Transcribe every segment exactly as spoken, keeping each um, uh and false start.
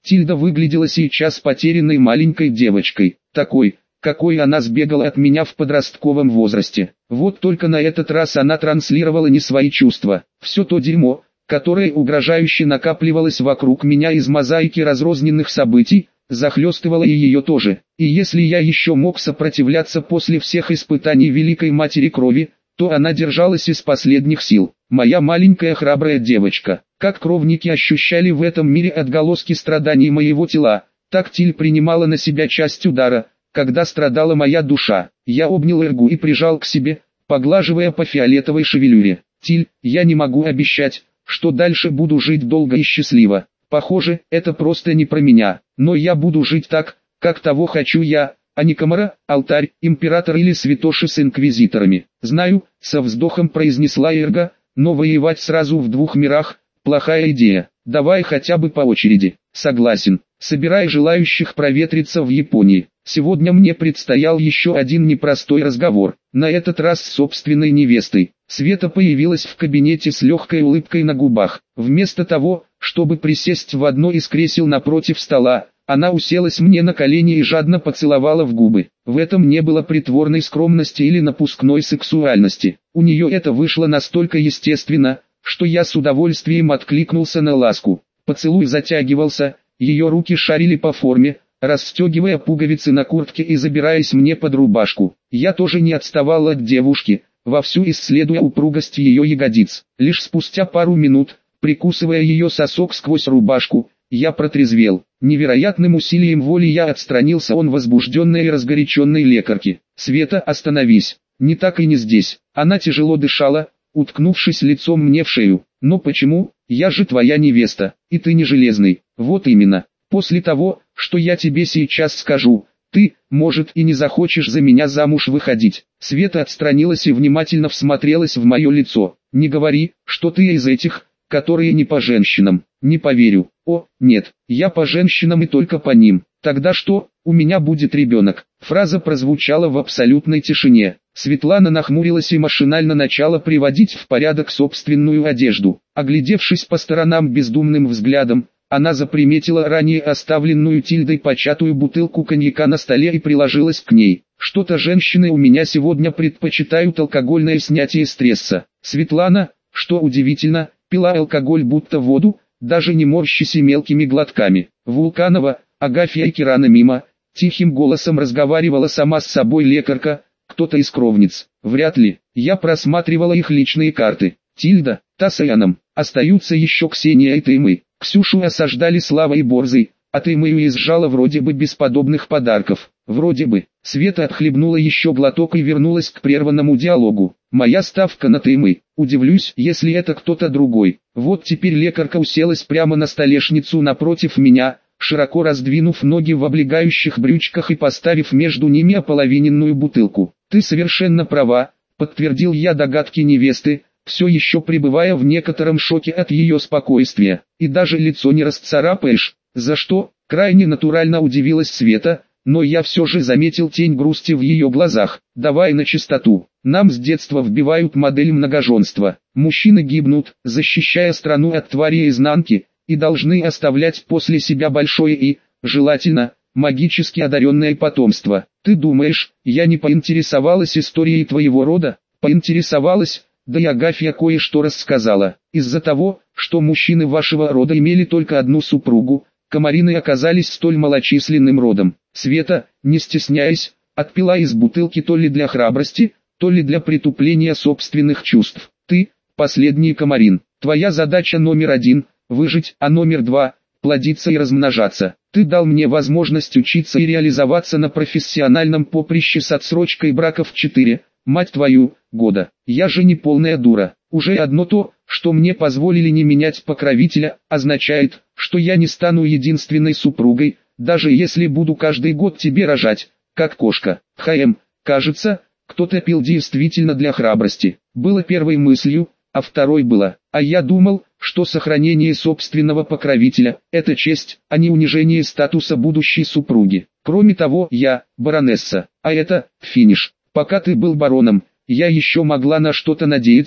Тильда выглядела сейчас потерянной маленькой девочкой, такой, какой она сбегала от меня в подростковом возрасте. Вот только на этот раз она транслировала не свои чувства. Все то дерьмо, которое угрожающе накапливалось вокруг меня из мозаики разрозненных событий, захлестывало и ее тоже. И если я еще мог сопротивляться после всех испытаний Великой Матери Крови, то она держалась из последних сил. Моя маленькая храбрая девочка. Как кровники ощущали в этом мире отголоски страданий моего тела, так Тиль принимала на себя часть удара, когда страдала моя душа. Я обнял Эргу и прижал к себе, поглаживая по фиолетовой шевелюре. Тиль, я не могу обещать, что дальше буду жить долго и счастливо. Похоже, это просто не про меня, но я буду жить так, как того хочу я, а не Камара, алтарь, император или святоши с инквизиторами. Знаю, со вздохом произнесла Эрга, но воевать сразу в двух мирах – плохая идея. Давай хотя бы по очереди. Согласен. Собирай желающих проветриться в Японии. Сегодня мне предстоял еще один непростой разговор, на этот раз с собственной невестой. Света появилась в кабинете с легкой улыбкой на губах. Вместо того, чтобы присесть в одно из кресел напротив стола, она уселась мне на колени и жадно поцеловала в губы. В этом не было притворной скромности или напускной сексуальности. У нее это вышло настолько естественно, что я с удовольствием откликнулся на ласку. Поцелуй затягивался, ее руки шарили по форме, расстегивая пуговицы на куртке и забираясь мне под рубашку. Я тоже не отставал от девушки, вовсю исследуя упругость ее ягодиц. Лишь спустя пару минут, прикусывая ее сосок сквозь рубашку, я протрезвел. Невероятным усилием воли я отстранился от возбужденной и разгоряченной лекарки. «Света, остановись! Не так и не здесь!» Она тяжело дышала, уткнувшись лицом мне в шею. «Но почему? Я же твоя невеста, и ты не железный». «Вот именно. После того, что я тебе сейчас скажу, ты, может, и не захочешь за меня замуж выходить». Света отстранилась и внимательно всмотрелась в мое лицо. «Не говори, что ты из этих, которые не по женщинам». «Не поверю». «О, нет, я по женщинам и только по ним». «Тогда что, у меня будет ребенок?» Фраза прозвучала в абсолютной тишине. Светлана нахмурилась и машинально начала приводить в порядок собственную одежду. Оглядевшись по сторонам бездумным взглядом, она заприметила ранее оставленную Тильдой початую бутылку коньяка на столе и приложилась к ней. «Что-то женщины у меня сегодня предпочитают алкогольное снятие стресса». Светлана, что удивительно, пила алкоголь будто воду, даже не морщись и мелкими глотками. Вулканова, Агафья и Кирана мимо, тихим голосом разговаривала сама с собой лекарка, кто-то из кровниц. Вряд ли, я просматривала их личные карты. Тильда, та с Яном, остаются еще Ксения и Таймы. Ксюшу осаждали Слава и Борзый, а Таймыю изжала вроде бы без подобных подарков. Вроде бы. Света отхлебнула еще глоток и вернулась к прерванному диалогу. «Моя ставка на Таймы. Удивлюсь, если это кто-то другой». Вот теперь лекарка уселась прямо на столешницу напротив меня, широко раздвинув ноги в облегающих брючках и поставив между ними ополовиненную бутылку. «Ты совершенно права», — подтвердил я догадки невесты, все еще пребывая в некотором шоке от ее спокойствия. «И даже лицо не расцарапаешь». «За что?» — крайне натурально удивилась Света, но я все же заметил тень грусти в ее глазах. «Давай на чистоту. Нам с детства вбивают модель многоженства. Мужчины гибнут, защищая страну от твари изнанки, и должны оставлять после себя большое и, желательно, магически одаренное потомство. Ты думаешь, я не поинтересовалась историей твоего рода?» «Поинтересовалась, да и Агафья кое-что рассказала. Из-за того, что мужчины вашего рода имели только одну супругу, Комарины оказались столь малочисленным родом». Света, не стесняясь, отпила из бутылки то ли для храбрости, то ли для притупления собственных чувств. «Ты, последний Комарин, твоя задача номер один – выжить, а номер два – плодиться и размножаться. Ты дал мне возможность учиться и реализоваться на профессиональном поприще с отсрочкой брака в четыре, мать твою, года. Я же не полная дура. Уже одно то, что мне позволили не менять покровителя, означает, что я не стану единственной супругой, даже если буду каждый год тебе рожать, как кошка». «Хаем, кажется, кто-то пил действительно для храбрости». Было первой мыслью, а второй было: «А я думал, что сохранение собственного покровителя – это честь, а не унижение статуса будущей супруги. Кроме того, я – баронесса, а это – финиш. Пока ты был бароном, я еще могла на что-то надеяться,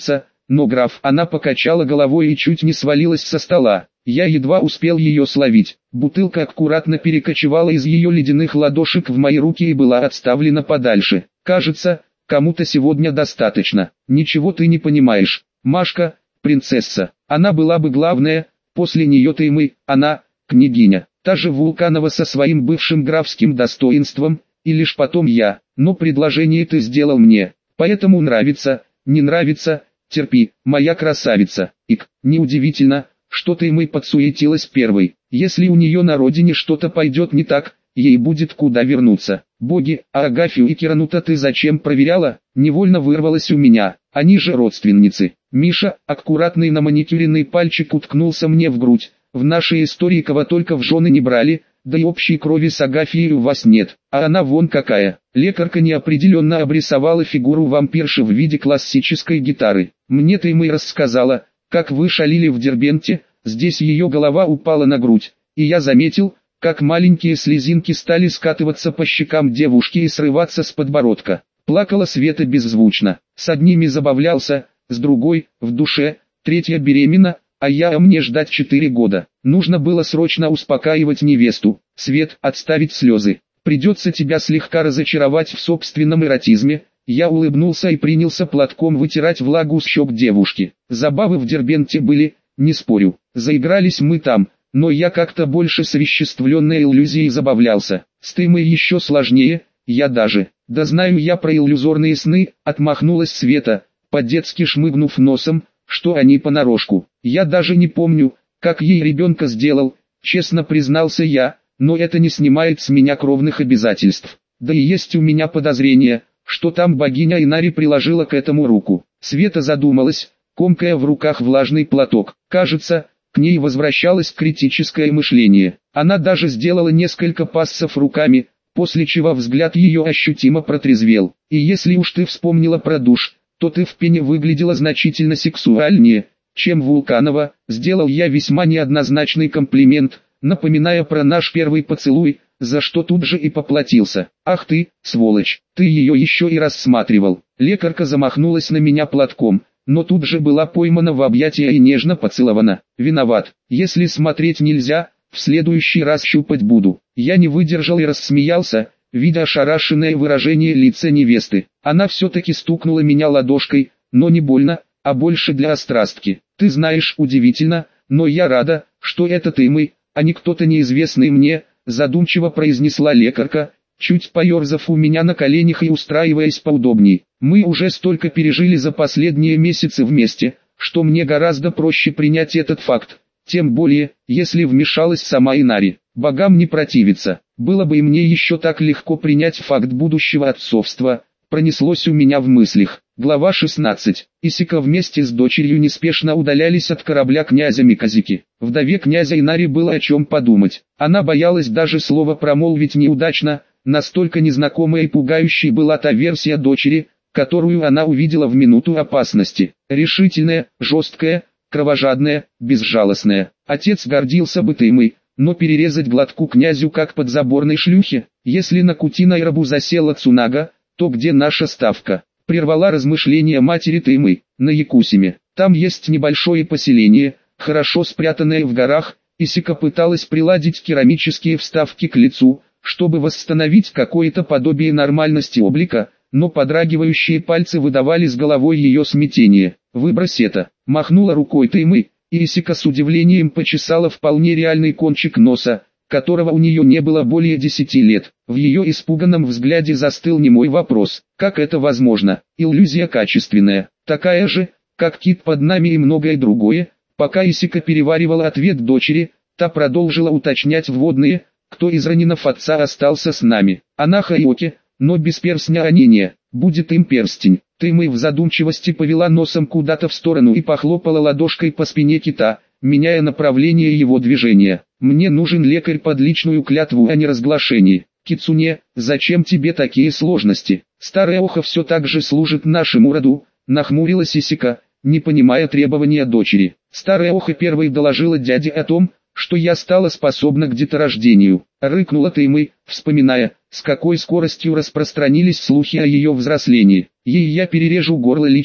но граф, она покачала головой и чуть не свалилась со стола. Я едва успел ее словить. Бутылка аккуратно перекочевала из ее ледяных ладошек в мои руки и была отставлена подальше. Кажется, кому-то сегодня достаточно. Ничего ты не понимаешь. Машка, принцесса, она была бы главная, после нее-то и мы, она, княгиня, та же Вулканова со своим бывшим графским достоинством, и лишь потом я. Но предложение ты сделал мне, поэтому нравится, не нравится, терпи, моя красавица. Ик, неудивительно, что ты и мы подсуетилась первой. Если у нее на родине что-то пойдет не так, ей будет куда вернуться. Боги, а Агафью и Кирану-то ты зачем проверяла? Невольно вырвалось у меня, они же родственницы. Миша, аккуратный на маникюренный пальчик уткнулся мне в грудь. В нашей истории кого только в жены не брали, да и общей крови с Агафьей у вас нет, а она вон какая. Лекарка неопределенно обрисовала фигуру вампирши в виде классической гитары. Мне-то и мы рассказала, как вы шалили в Дербенте, здесь ее голова упала на грудь, и я заметил, как маленькие слезинки стали скатываться по щекам девушки и срываться с подбородка. Плакала Света беззвучно, с одними забавлялся, с другой, в душе, третья беременна, а я а мне ждать четыре года. Нужно было срочно успокаивать невесту. Свет, отставить слезы. Придется тебя слегка разочаровать в собственном эротизме. Я улыбнулся и принялся платком вытирать влагу с щек девушки. Забавы в Дербенте были, не спорю. Заигрались мы там, но я как-то больше с овеществленной иллюзией забавлялся. С Тымой еще сложнее, я даже. Да знаю я про иллюзорные сны, отмахнулась Света, по-детски шмыгнув носом, что они понарошку. Я даже не помню, как ей ребенка сделал, честно признался я, но это не снимает с меня кровных обязательств. Да и есть у меня подозрение, что там богиня Инари приложила к этому руку. Света задумалась, комкая в руках влажный платок. Кажется, к ней возвращалось критическое мышление. Она даже сделала несколько пассов руками, после чего взгляд ее ощутимо протрезвел. И если уж ты вспомнила про душ, то ты в пене выглядела значительно сексуальнее, чем Вулканова. Сделал я весьма неоднозначный комплимент, напоминая про наш первый поцелуй, за что тут же и поплатился. Ах ты, сволочь, ты ее еще и рассматривал. Лекарка замахнулась на меня платком, но тут же была поймана в объятия и нежно поцелована. Виноват, если смотреть нельзя, в следующий раз щупать буду. Я не выдержал и рассмеялся, видя ошарашенное выражение лица невесты. Она все-таки стукнула меня ладошкой, но не больно, а больше для острастки. Ты знаешь, удивительно, но я рада, что это ты мы, а не кто-то неизвестный мне, задумчиво произнесла лекарка, чуть поерзав у меня на коленях и устраиваясь поудобней. Мы уже столько пережили за последние месяцы вместе, что мне гораздо проще принять этот факт, тем более, если вмешалась сама Инари. Богам не противиться, было бы и мне еще так легко принять факт будущего отцовства, пронеслось у меня в мыслях. Глава шестнадцать. Исика вместе с дочерью неспешно удалялись от корабля князя Миказики. Вдове князя Инари было о чем подумать. Она боялась даже слова промолвить неудачно, настолько незнакомой и пугающей была та версия дочери, которую она увидела в минуту опасности. Решительная, жесткая, кровожадная, безжалостная. Отец гордился бы Тымой, но перерезать глотку князю как подзаборной шлюхе. Если на Кутинайрабу засела Цунага, то где наша ставка? Прервала размышления матери Тымы. На Якусиме. Там есть небольшое поселение, хорошо спрятанное в горах. Исика пыталась приладить керамические вставки к лицу, чтобы восстановить какое-то подобие нормальности облика, но подрагивающие пальцы выдавали с головой ее смятение. «Выбрось это!» – махнула рукой Тымы, и Исика с удивлением почесала вполне реальный кончик носа, которого у нее не было более десяти лет. В ее испуганном взгляде застыл немой вопрос: как это возможно? Иллюзия качественная, такая же, как кит под нами и многое другое. Пока Исика переваривала ответ дочери, та продолжила уточнять вводные: кто из раненов отца остался с нами? Она Хайоки, но без перстня ранения, будет им перстень. Тымы в задумчивости повела носом куда-то в сторону и похлопала ладошкой по спине кита, меняя направление его движения. Мне нужен лекарь под личную клятву о неразглашении. Кицуне, зачем тебе такие сложности? Старая Оха все так же служит нашему роду, нахмурилась Исика, не понимая требования дочери. Старая Оха первой доложила дяде о том, что я стала способна к деторождению. Рыкнула Тымы, вспоминая, с какой скоростью распространились слухи о ее взрослении. Ей я перережу горло лично,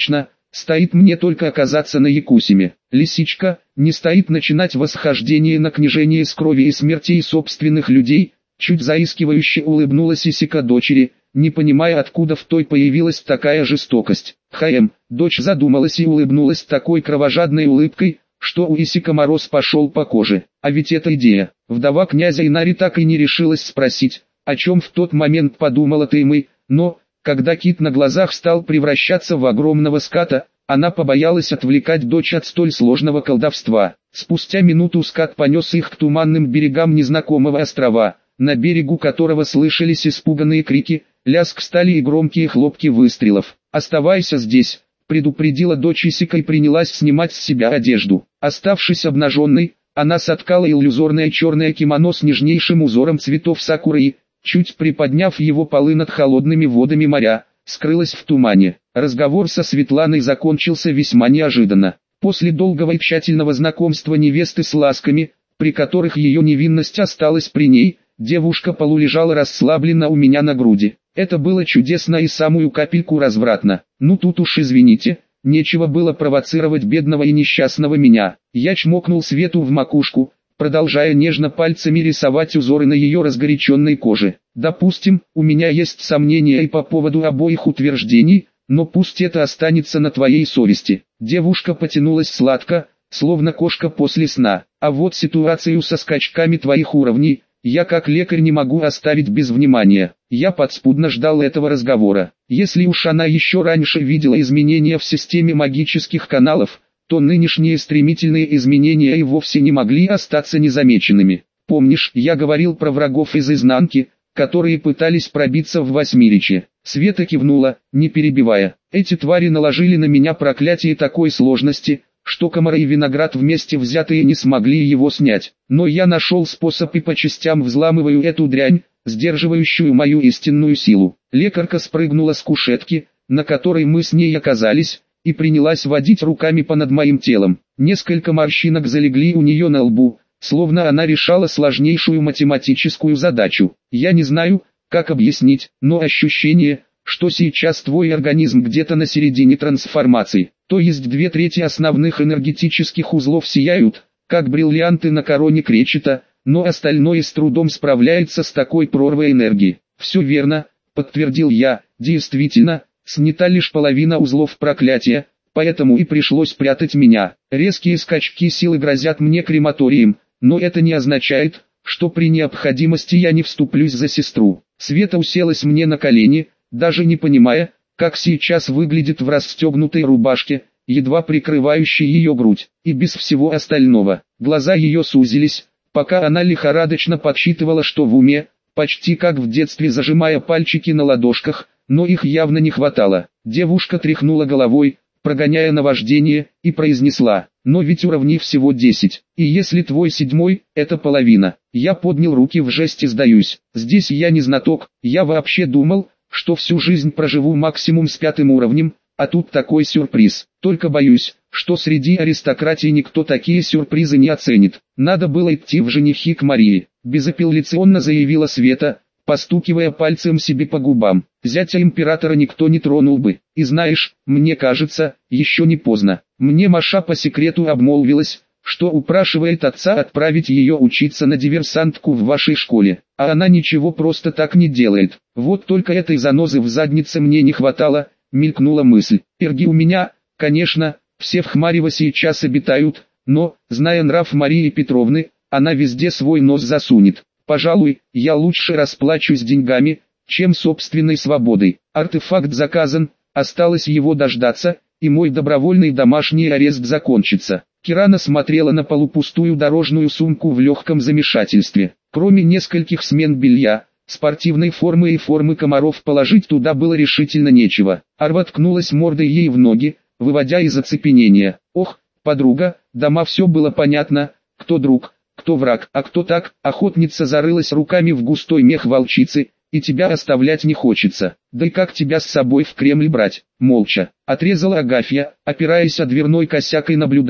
стоит мне только оказаться на Якусиме. Лисичка, не стоит начинать восхождение на княжение с крови и смертей собственных людей, чуть заискивающе улыбнулась Исика дочери, не понимая, откуда в той появилась такая жестокость. Хм, дочь задумалась и улыбнулась такой кровожадной улыбкой, что у Исика мороз пошел по коже. А ведь эта идея. Вдова князя Инари так и не решилась спросить, о чем в тот момент подумала Таймы, но, когда кит на глазах стал превращаться в огромного ската, она побоялась отвлекать дочь от столь сложного колдовства. Спустя минуту скат понес их к туманным берегам незнакомого острова, на берегу которого слышались испуганные крики, лязг стали и громкие хлопки выстрелов. «Оставайся здесь», — предупредила дочь Исика и принялась снимать с себя одежду. Оставшись обнаженной, она соткала иллюзорное черное кимоно с нежнейшим узором цветов сакуры и, чуть приподняв его полы над холодными водами моря, скрылась в тумане. Разговор со Светланой закончился весьма неожиданно. После долгого и тщательного знакомства невесты с ласками, при которых ее невинность осталась при ней, девушка полулежала расслабленно у меня на груди. Это было чудесно и самую капельку развратно. Ну тут уж извините, нечего было провоцировать бедного и несчастного меня. Я чмокнул Свету в макушку, продолжая нежно пальцами рисовать узоры на ее разгоряченной коже. Допустим, у меня есть сомнения и по поводу обоих утверждений, но пусть это останется на твоей совести. Девушка потянулась сладко, словно кошка после сна. А вот ситуацию со скачками твоих уровней, я как лекарь не могу оставить без внимания. Я подспудно ждал этого разговора. Если уж она еще раньше видела изменения в системе магических каналов, то нынешние стремительные изменения и вовсе не могли остаться незамеченными. Помнишь, я говорил про врагов из изнанки, которые пытались пробиться в Восьмиречье? Света кивнула, не перебивая. Эти твари наложили на меня проклятие такой сложности, что комары и виноград вместе взятые не смогли его снять. Но я нашел способ и по частям взламываю эту дрянь, сдерживающую мою истинную силу. Лекарка спрыгнула с кушетки, на которой мы с ней оказались, и принялась водить руками по над моим телом. Несколько морщинок залегли у нее на лбу, словно она решала сложнейшую математическую задачу. Я не знаю, как объяснить, но ощущение, что сейчас твой организм где-то на середине трансформации, то есть две трети основных энергетических узлов сияют, как бриллианты на короне кречета, но остальное с трудом справляется с такой прорвой энергии. Все верно, подтвердил я, действительно, снята лишь половина узлов проклятия, поэтому и пришлось прятать меня. Резкие скачки силы грозят мне крематорием, но это не означает, что при необходимости я не вступлюсь за сестру. Света уселась мне на колени, даже не понимая, как сейчас выглядит в расстегнутой рубашке, едва прикрывающей ее грудь, и без всего остального. Глаза ее сузились, пока она лихорадочно подсчитывала, что в уме, почти как в детстве зажимая пальчики на ладошках, но их явно не хватало. Девушка тряхнула головой, прогоняя наваждение, и произнесла: «Но ведь уровней всего десять, и если твой седьмой, это половина». Я поднял руки в жесте «сдаюсь». Здесь я не знаток, я вообще думал, что всю жизнь проживу максимум с пятым уровнем, а тут такой сюрприз. Только боюсь, что среди аристократии никто такие сюрпризы не оценит. Надо было идти в женихи к Марии, безапелляционно заявила Света, постукивая пальцем себе по губам. Зятя императора никто не тронул бы. И знаешь, мне кажется, еще не поздно. Мне Маша по секрету обмолвилась, что упрашивает отца отправить ее учиться на диверсантку в вашей школе. А она ничего просто так не делает. Вот только этой занозы в заднице мне не хватало, мелькнула мысль. Эрги у меня, конечно, все в Хмарево сейчас обитают, но, зная нрав Марии Петровны, она везде свой нос засунет. Пожалуй, я лучше расплачусь деньгами, чем собственной свободой. Артефакт заказан, осталось его дождаться, и мой добровольный домашний арест закончится. Кирана смотрела на полупустую дорожную сумку в легком замешательстве. Кроме нескольких смен белья, спортивной формы и формы комаров положить туда было решительно нечего. Арва ткнулась мордой ей в ноги, выводя из оцепенения. «Ох, подруга, дома все было понятно, кто друг, кто враг, а кто так?» Охотница зарылась руками в густой мех волчицы, «и тебя оставлять не хочется. Да и как тебя с собой в Кремль брать?» Молча отрезала Агафья, опираясь о дверной косяк и наблюдая,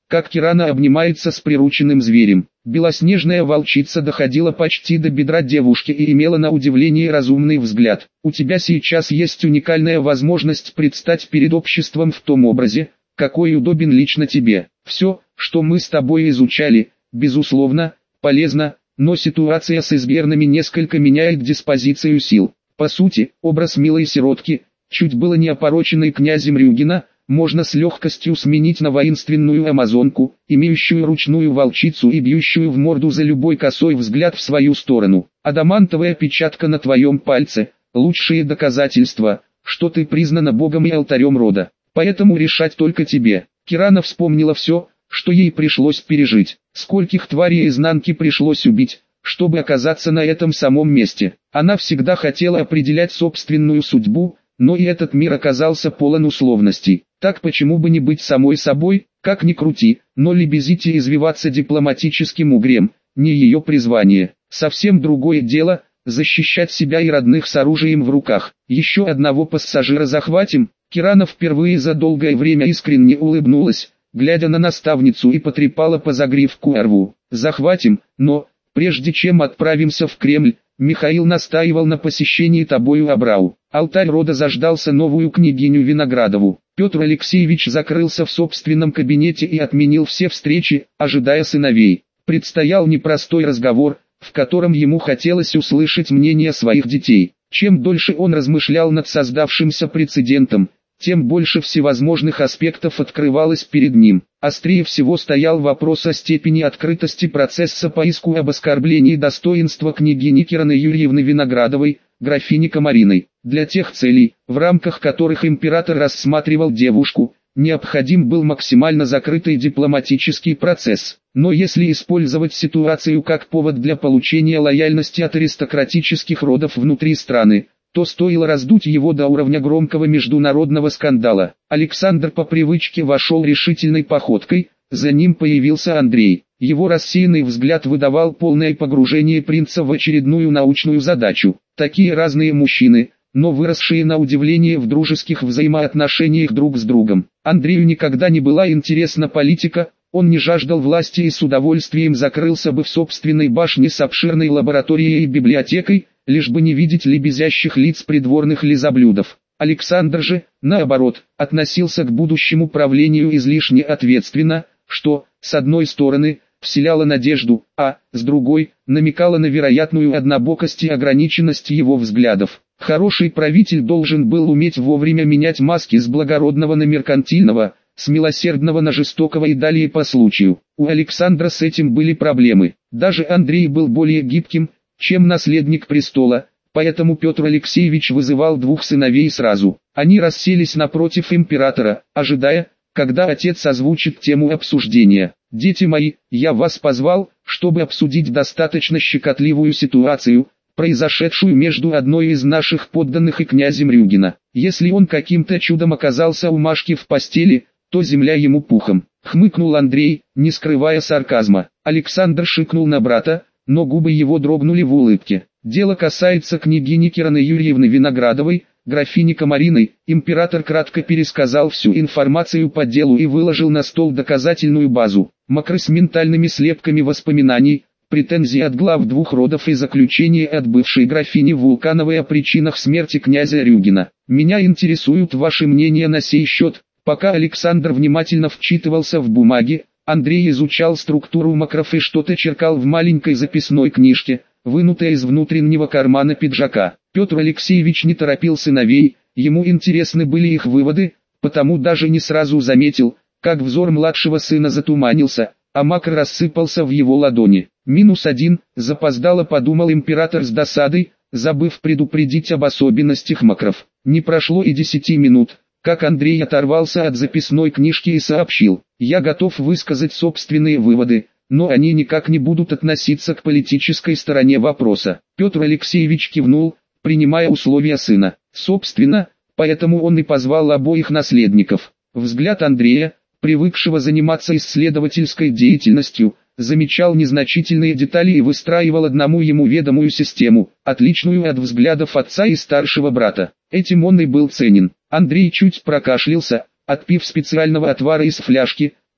как Кирана обнимается с прирученным зверем. Белоснежная волчица доходила почти до бедра девушки и имела на удивление разумный взгляд. «У тебя сейчас есть уникальная возможность предстать перед обществом в том образе, какой удобен лично тебе. Все, что мы с тобой изучали, безусловно, полезно, но ситуация с изгернами несколько меняет диспозицию сил. По сути, образ милой сиротки, чуть было не опороченной князем Рюгина, можно с легкостью сменить на воинственную амазонку, имеющую ручную волчицу и бьющую в морду за любой косой взгляд в свою сторону. Адамантовая печатка на твоем пальце – лучшие доказательства, что ты признана богом и алтарем рода. Поэтому решать только тебе». Кирана вспомнила все, что ей пришлось пережить. Скольких тварей изнанки пришлось убить, чтобы оказаться на этом самом месте. Она всегда хотела определять собственную судьбу, но и этот мир оказался полон условностей. Так почему бы не быть самой собой, как ни крути, но лебезить и извиваться дипломатическим угрем, не ее призвание. Совсем другое дело – защищать себя и родных с оружием в руках. Еще одного пассажира захватим. Кирана впервые за долгое время искренне улыбнулась, глядя на наставницу, и потрепала по загривку и рву. «Захватим, но, прежде чем отправимся в Кремль, Михаил настаивал на посещении тобою Абрау. Алтарь рода заждался новую княгиню Виноградову». Петр Алексеевич закрылся в собственном кабинете и отменил все встречи, ожидая сыновей. Предстоял непростой разговор, в котором ему хотелось услышать мнение своих детей. Чем дольше он размышлял над создавшимся прецедентом, тем больше всевозможных аспектов открывалось перед ним. Острее всего стоял вопрос о степени открытости процесса по иску об оскорблении достоинства княгини Кираны Юрьевны Виноградовой, графини Комариной. Для тех целей, в рамках которых император рассматривал девушку, необходим был максимально закрытый дипломатический процесс. Но если использовать ситуацию как повод для получения лояльности от аристократических родов внутри страны, то стоило раздуть его до уровня громкого международного скандала. Александр по привычке вошел решительной походкой, за ним появился Андрей. Его рассеянный взгляд выдавал полное погружение принца в очередную научную задачу. Такие разные мужчины, но выросшие на удивление в дружеских взаимоотношениях друг с другом. Андрею никогда не была интересна политика, он не жаждал власти и с удовольствием закрылся бы в собственной башне с обширной лабораторией и библиотекой, лишь бы не видеть лебезящих лиц придворных лизоблюдов. Александр же, наоборот, относился к будущему правлению излишне ответственно, что, с одной стороны, вселяло надежду, а, с другой, намекало на вероятную однобокость и ограниченность его взглядов. Хороший правитель должен был уметь вовремя менять маски с благородного на меркантильного, с милосердного на жестокого и далее по случаю. У Александра с этим были проблемы. Даже Андрей был более гибким, чем наследник престола, поэтому Петр Алексеевич вызывал двух сыновей сразу. Они расселись напротив императора, ожидая, когда отец озвучит тему обсуждения. «Дети мои, я вас позвал, чтобы обсудить достаточно щекотливую ситуацию, произошедшую между одной из наших подданных и князем Рюгина. Если он каким-то чудом оказался у Машки в постели, то земля ему пухом», — хмыкнул Андрей, не скрывая сарказма. Александр шикнул на брата, но губы его дрогнули в улыбке. «Дело касается княгини Кираны Юрьевны Виноградовой, графини Комариной». Император кратко пересказал всю информацию по делу и выложил на стол доказательную базу. Макры с ментальными слепками воспоминаний, претензии от глав двух родов и заключение от бывшей графини Вулкановой о причинах смерти князя Рюгина. «Меня интересуют ваши мнения на сей счет». Пока Александр внимательно вчитывался в бумаги, Андрей изучал структуру макров и что-то черкал в маленькой записной книжке, вынутой из внутреннего кармана пиджака. Петр Алексеевич не торопил сыновей, ему интересны были их выводы, потому даже не сразу заметил, как взор младшего сына затуманился, а макр рассыпался в его ладони. «Минус один», запоздало подумал император с досадой, забыв предупредить об особенностях макров. Не прошло и десяти минут, как Андрей оторвался от записной книжки и сообщил: «Я готов высказать собственные выводы, но они никак не будут относиться к политической стороне вопроса». Петр Алексеевич кивнул, принимая условия сына. Собственно, поэтому он и позвал обоих наследников. Взгляд Андрея, привыкшего заниматься исследовательской деятельностью, замечал незначительные детали и выстраивал одному ему ведомую систему, отличную от взглядов отца и старшего брата. Этим он и был ценен. Андрей чуть прокашлялся, отпив специального отвара из фляжки,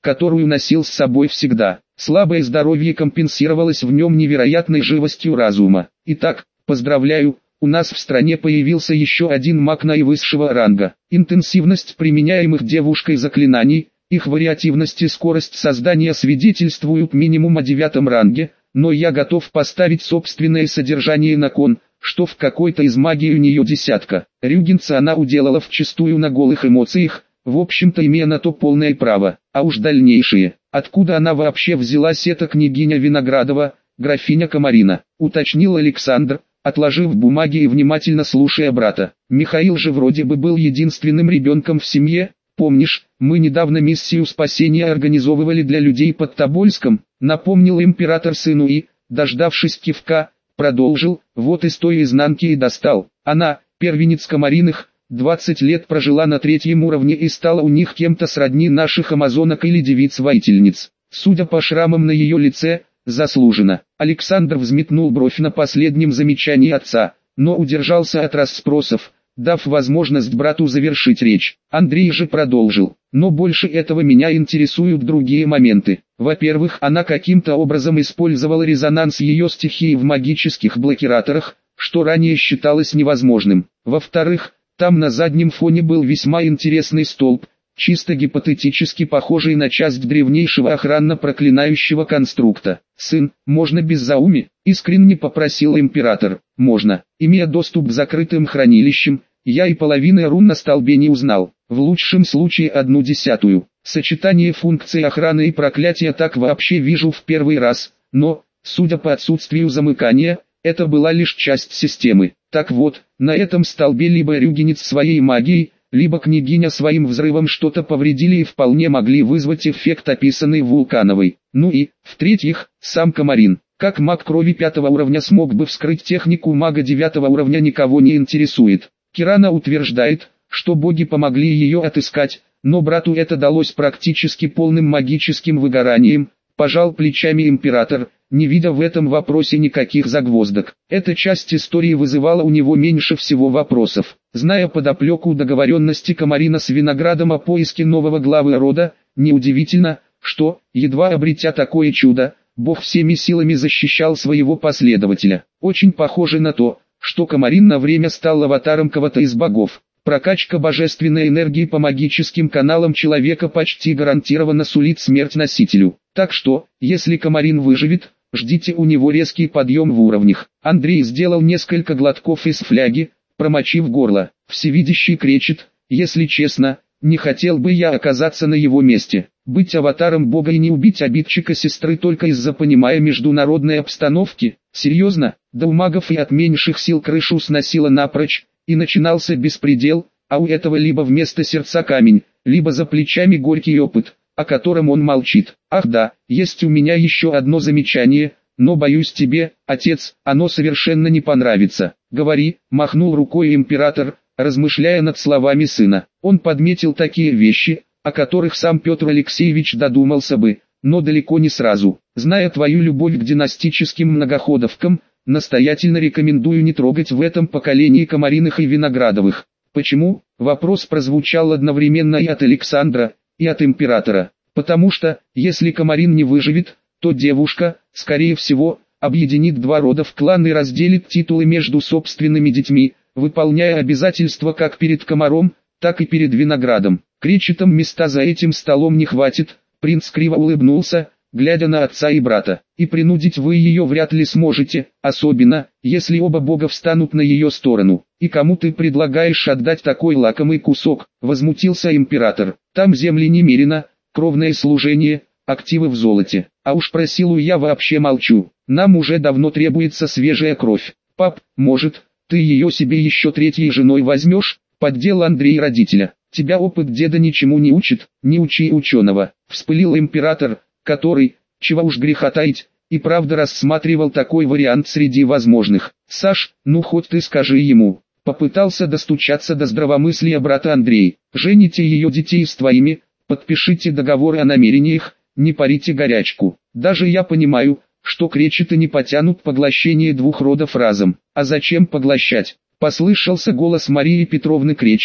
которую носил с собой всегда. Слабое здоровье компенсировалось в нем невероятной живостью разума. Итак, поздравляю, у нас в стране появился еще один маг наивысшего ранга. Интенсивность применяемых девушкой заклинаний, их вариативность и скорость создания свидетельствуют минимум о девятом ранге, но я готов поставить собственное содержание на кон, что в какой-то из магии у нее десятка. Рюгенца она уделала вчистую на голых эмоциях, в общем-то имея на то полное право. А уж дальнейшие, откуда она вообще взялась, эта княгиня Виноградова, графиня Комарина, уточнил Александр, отложив бумаги и внимательно слушая брата. Михаил же вроде бы был единственным ребенком в семье. Помнишь, мы недавно миссию спасения организовывали для людей под Тобольском, напомнил император сыну и, дождавшись кивка, продолжил, вот из той изнанки и достал. Она, первенец Комариных, двадцать лет прожила на третьем уровне и стала у них кем-то сродни наших амазонок или девиц-воительниц. Судя по шрамам на ее лице, заслуженно. Александр взметнул бровь на последнем замечании отца, но удержался от расспросов, дав возможность брату завершить речь. Андрей же продолжил, но больше этого меня интересуют другие моменты. Во-первых, она каким-то образом использовала резонанс ее стихии в магических блокираторах, что ранее считалось невозможным. Во-вторых, там на заднем фоне был весьма интересный столб, чисто гипотетически похожий на часть древнейшего охранно-проклинающего конструкта. «Сын, можно без зауми?» — искренне попросил император. «Можно. Имея доступ к закрытым хранилищам, я и половины рун на столбе не узнал, в лучшем случае одну десятую. Сочетание функций охраны и проклятия так вообще вижу в первый раз, но, судя по отсутствию замыкания, это была лишь часть системы. Так вот, на этом столбе либо рюгенец своей магией, либо княгиня своим взрывом что-то повредили и вполне могли вызвать эффект, описанный Вулкановой. Ну и, в-третьих, сам Комарин. Как маг крови пятого уровня смог бы вскрыть технику мага девятого уровня, никого не интересует. Кирана утверждает, что боги помогли ее отыскать, но брату это далось практически полным магическим выгоранием, пожал плечами император, не видя в этом вопросе никаких загвоздок. Эта часть истории вызывала у него меньше всего вопросов. Зная подоплеку договоренности Комарина с Виноградом о поиске нового главы рода, неудивительно, что, едва обретя такое чудо, Бог всеми силами защищал своего последователя. Очень похоже на то, что Комарин на время стал аватаром кого-то из богов. Прокачка божественной энергии по магическим каналам человека почти гарантированно сулит смерть носителю. Так что, если Комарин выживет, ждите у него резкий подъем в уровнях. Андрей сделал несколько глотков из фляги, промочив горло. Всевидящий кречет, если честно, не хотел бы я оказаться на его месте. Быть аватаром бога и не убить обидчика сестры только из-за понимая международной обстановки. Серьезно, да у магов и от меньших сил крышу сносило напрочь, и начинался беспредел, а у этого либо вместо сердца камень, либо за плечами горький опыт, о котором он молчит. Ах да, есть у меня еще одно замечание, но боюсь тебе, отец, оно совершенно не понравится. Говори, махнул рукой император, размышляя над словами сына. Он подметил такие вещи, о которых сам Петр Алексеевич додумался бы, но далеко не сразу. Зная твою любовь к династическим многоходовкам, настоятельно рекомендую не трогать в этом поколении Комариных и Виноградовых. Почему? Вопрос прозвучал одновременно и от Александра, и от императора. Потому что, если Комарин не выживет, то девушка, скорее всего, объединит два рода в клан и разделит титулы между собственными детьми, выполняя обязательства как перед Комаром, так и перед Виноградом. Кречетам места за этим столом не хватит, принц криво улыбнулся, глядя на отца и брата. И принудить вы ее вряд ли сможете, особенно, если оба бога встанут на ее сторону. И кому ты предлагаешь отдать такой лакомый кусок, возмутился император. Там земли немерено, кровное служение, активы в золоте. А уж про силу я вообще молчу. Нам уже давно требуется свежая кровь. Пап, может, ты ее себе еще третьей женой возьмешь? Поддел Андрей родителя. Тебя опыт деда ничему не учит, не учи ученого. Вспылил император, который, чего уж греха таить, и правда рассматривал такой вариант среди возможных. Саш, ну хоть ты скажи ему. Попытался достучаться до здравомыслия брата Андрей. Жените ее детей с твоими, подпишите договоры о намерениях, не парите горячку. Даже я понимаю, что кречеты не потянут поглощение двух родов разом. А зачем поглощать? Послышался голос Марии Петровны Кречет,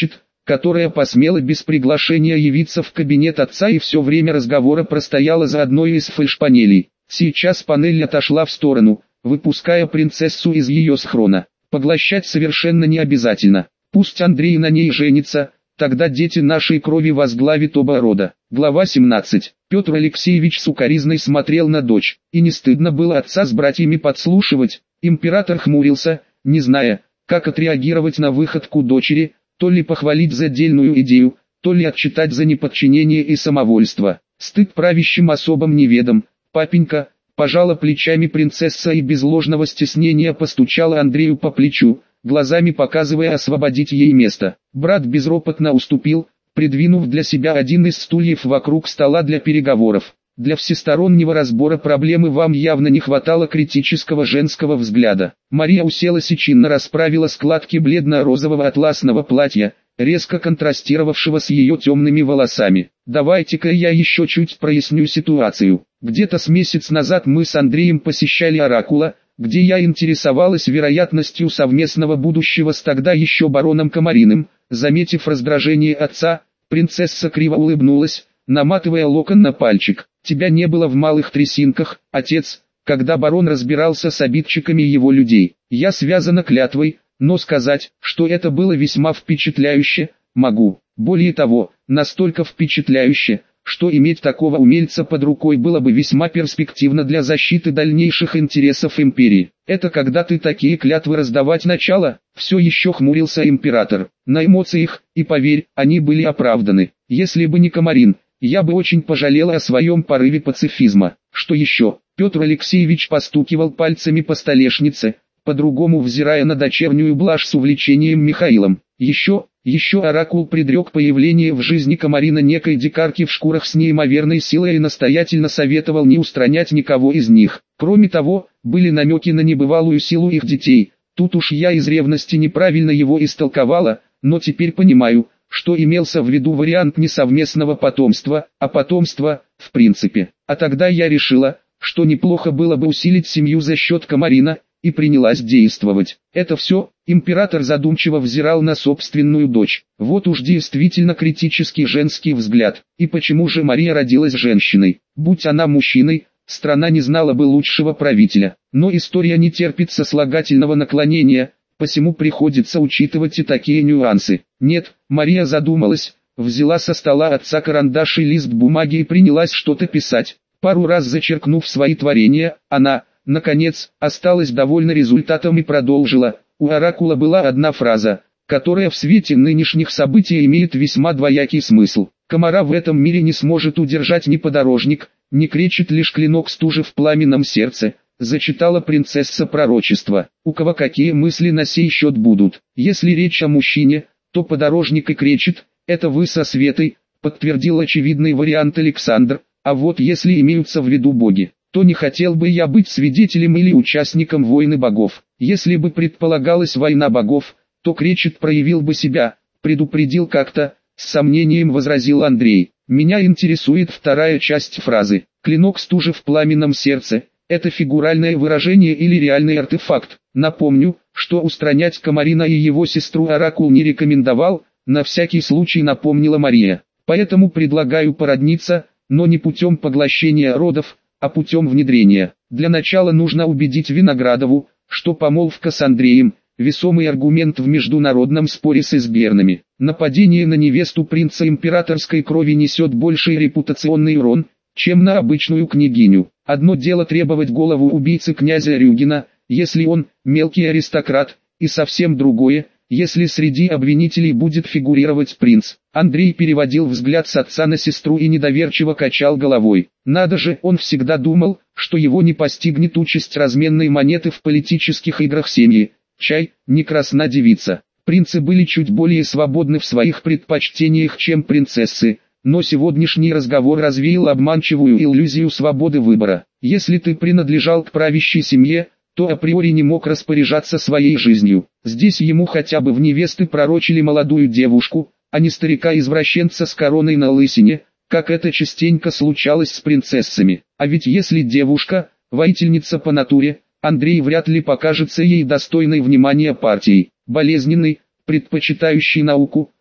которая посмела без приглашения явиться в кабинет отца и все время разговора простояла за одной из фальшпанелей. Сейчас панель отошла в сторону, выпуская принцессу из ее схрона. Поглощать совершенно не обязательно. Пусть Андрей на ней женится, тогда дети нашей крови возглавит оба рода. Глава семнадцать. Петр Алексеевич сукоризной смотрел на дочь, и не стыдно было отца с братьями подслушивать. Император хмурился, не зная, как отреагировать на выходку дочери, то ли похвалить за дельную идею, то ли отчитать за неподчинение и самовольство. Стыд правящим особам неведом. Папенька, пожала плечами принцесса и без ложного стеснения постучала Андрею по плечу, глазами показывая освободить ей место. Брат безропотно уступил, придвинув для себя один из стульев вокруг стола для переговоров. Для всестороннего разбора проблемы вам явно не хватало критического женского взгляда. Мария уселась и чинно расправила складки бледно-розового атласного платья, резко контрастировавшего с ее темными волосами. Давайте-ка я еще чуть проясню ситуацию. Где-то с месяц назад мы с Андреем посещали Оракула, где я интересовалась вероятностью совместного будущего с тогда еще бароном Комариным. Заметив раздражение отца, принцесса криво улыбнулась, наматывая локон на пальчик. Тебя не было в малых трясинках, отец, когда барон разбирался с обидчиками его людей. Я связана клятвой, но сказать, что это было весьма впечатляюще, могу. Более того, настолько впечатляюще, что иметь такого умельца под рукой было бы весьма перспективно для защиты дальнейших интересов империи. Это когда ты такие клятвы раздавать начала? Все еще хмурился император. На эмоциях, и поверь, они были оправданы. Если бы не Комарин, я бы очень пожалела о своем порыве пацифизма. Что еще? Петр Алексеевич постукивал пальцами по столешнице, по-другому взирая на дочернюю блажь с увлечением Михаилом. Еще, еще Оракул предрек появление в жизни Комарина некой дикарки в шкурах с неимоверной силой и настоятельно советовал не устранять никого из них. Кроме того, были намеки на небывалую силу их детей. Тут уж я из ревности неправильно его истолковала, но теперь понимаю, что имелся в виду вариант не совместного потомства, а потомства, в принципе. А тогда я решила, что неплохо было бы усилить семью за счет Комарина, и принялась действовать. Это все, император задумчиво взирал на собственную дочь. Вот уж действительно критический женский взгляд. И почему же Мария родилась женщиной? Будь она мужчиной, страна не знала бы лучшего правителя. Но история не терпит сослагательного наклонения, посему приходится учитывать и такие нюансы. Нет, Мария задумалась, взяла со стола отца карандаш и лист бумаги и принялась что-то писать. Пару раз зачеркнув свои творения, она, наконец, осталась довольна результатом и продолжила. У Оракула была одна фраза, которая в свете нынешних событий имеет весьма двоякий смысл. Комара в этом мире не сможет удержать ни подорожник, ни кречет лишь клинок стужи в пламенном сердце. Зачитала принцесса пророчество. У кого какие мысли на сей счет будут? Если речь о мужчине, то подорожник и кречет, это вы со Светой, подтвердил очевидный вариант Александр. А вот если имеются в виду боги, то не хотел бы я быть свидетелем или участником войны богов. Если бы предполагалась война богов, то кречет проявил бы себя, предупредил как-то, с сомнением возразил Андрей. Меня интересует вторая часть фразы. Клинок стужи в пламенном сердце. Это фигуральное выражение или реальный артефакт? Напомню, что устранять Комарина и его сестру Оракул не рекомендовал, на всякий случай напомнила Мария. Поэтому предлагаю породниться, но не путем поглощения родов, а путем внедрения. Для начала нужно убедить Виноградову, что помолвка с Андреем – весомый аргумент в международном споре с Эсбернами. Нападение на невесту принца императорской крови несет больший репутационный урон, чем на обычную княгиню. Одно дело требовать голову убийцы князя Рюгина, если он – мелкий аристократ, и совсем другое, если среди обвинителей будет фигурировать принц. Андрей переводил взгляд с отца на сестру и недоверчиво качал головой. Надо же, он всегда думал, что его не постигнет участь разменной монеты в политических играх семьи. Чай, не красна девица. Принцы были чуть более свободны в своих предпочтениях, чем принцессы. Но сегодняшний разговор развеял обманчивую иллюзию свободы выбора. Если ты принадлежал к правящей семье, то априори не мог распоряжаться своей жизнью. Здесь ему хотя бы в невесты пророчили молодую девушку, а не старика-извращенца с короной на лысине, как это частенько случалось с принцессами. А ведь если девушка, воительница по натуре, Андрей вряд ли покажется ей достойной внимания партией. Болезненный, предпочитающий науку,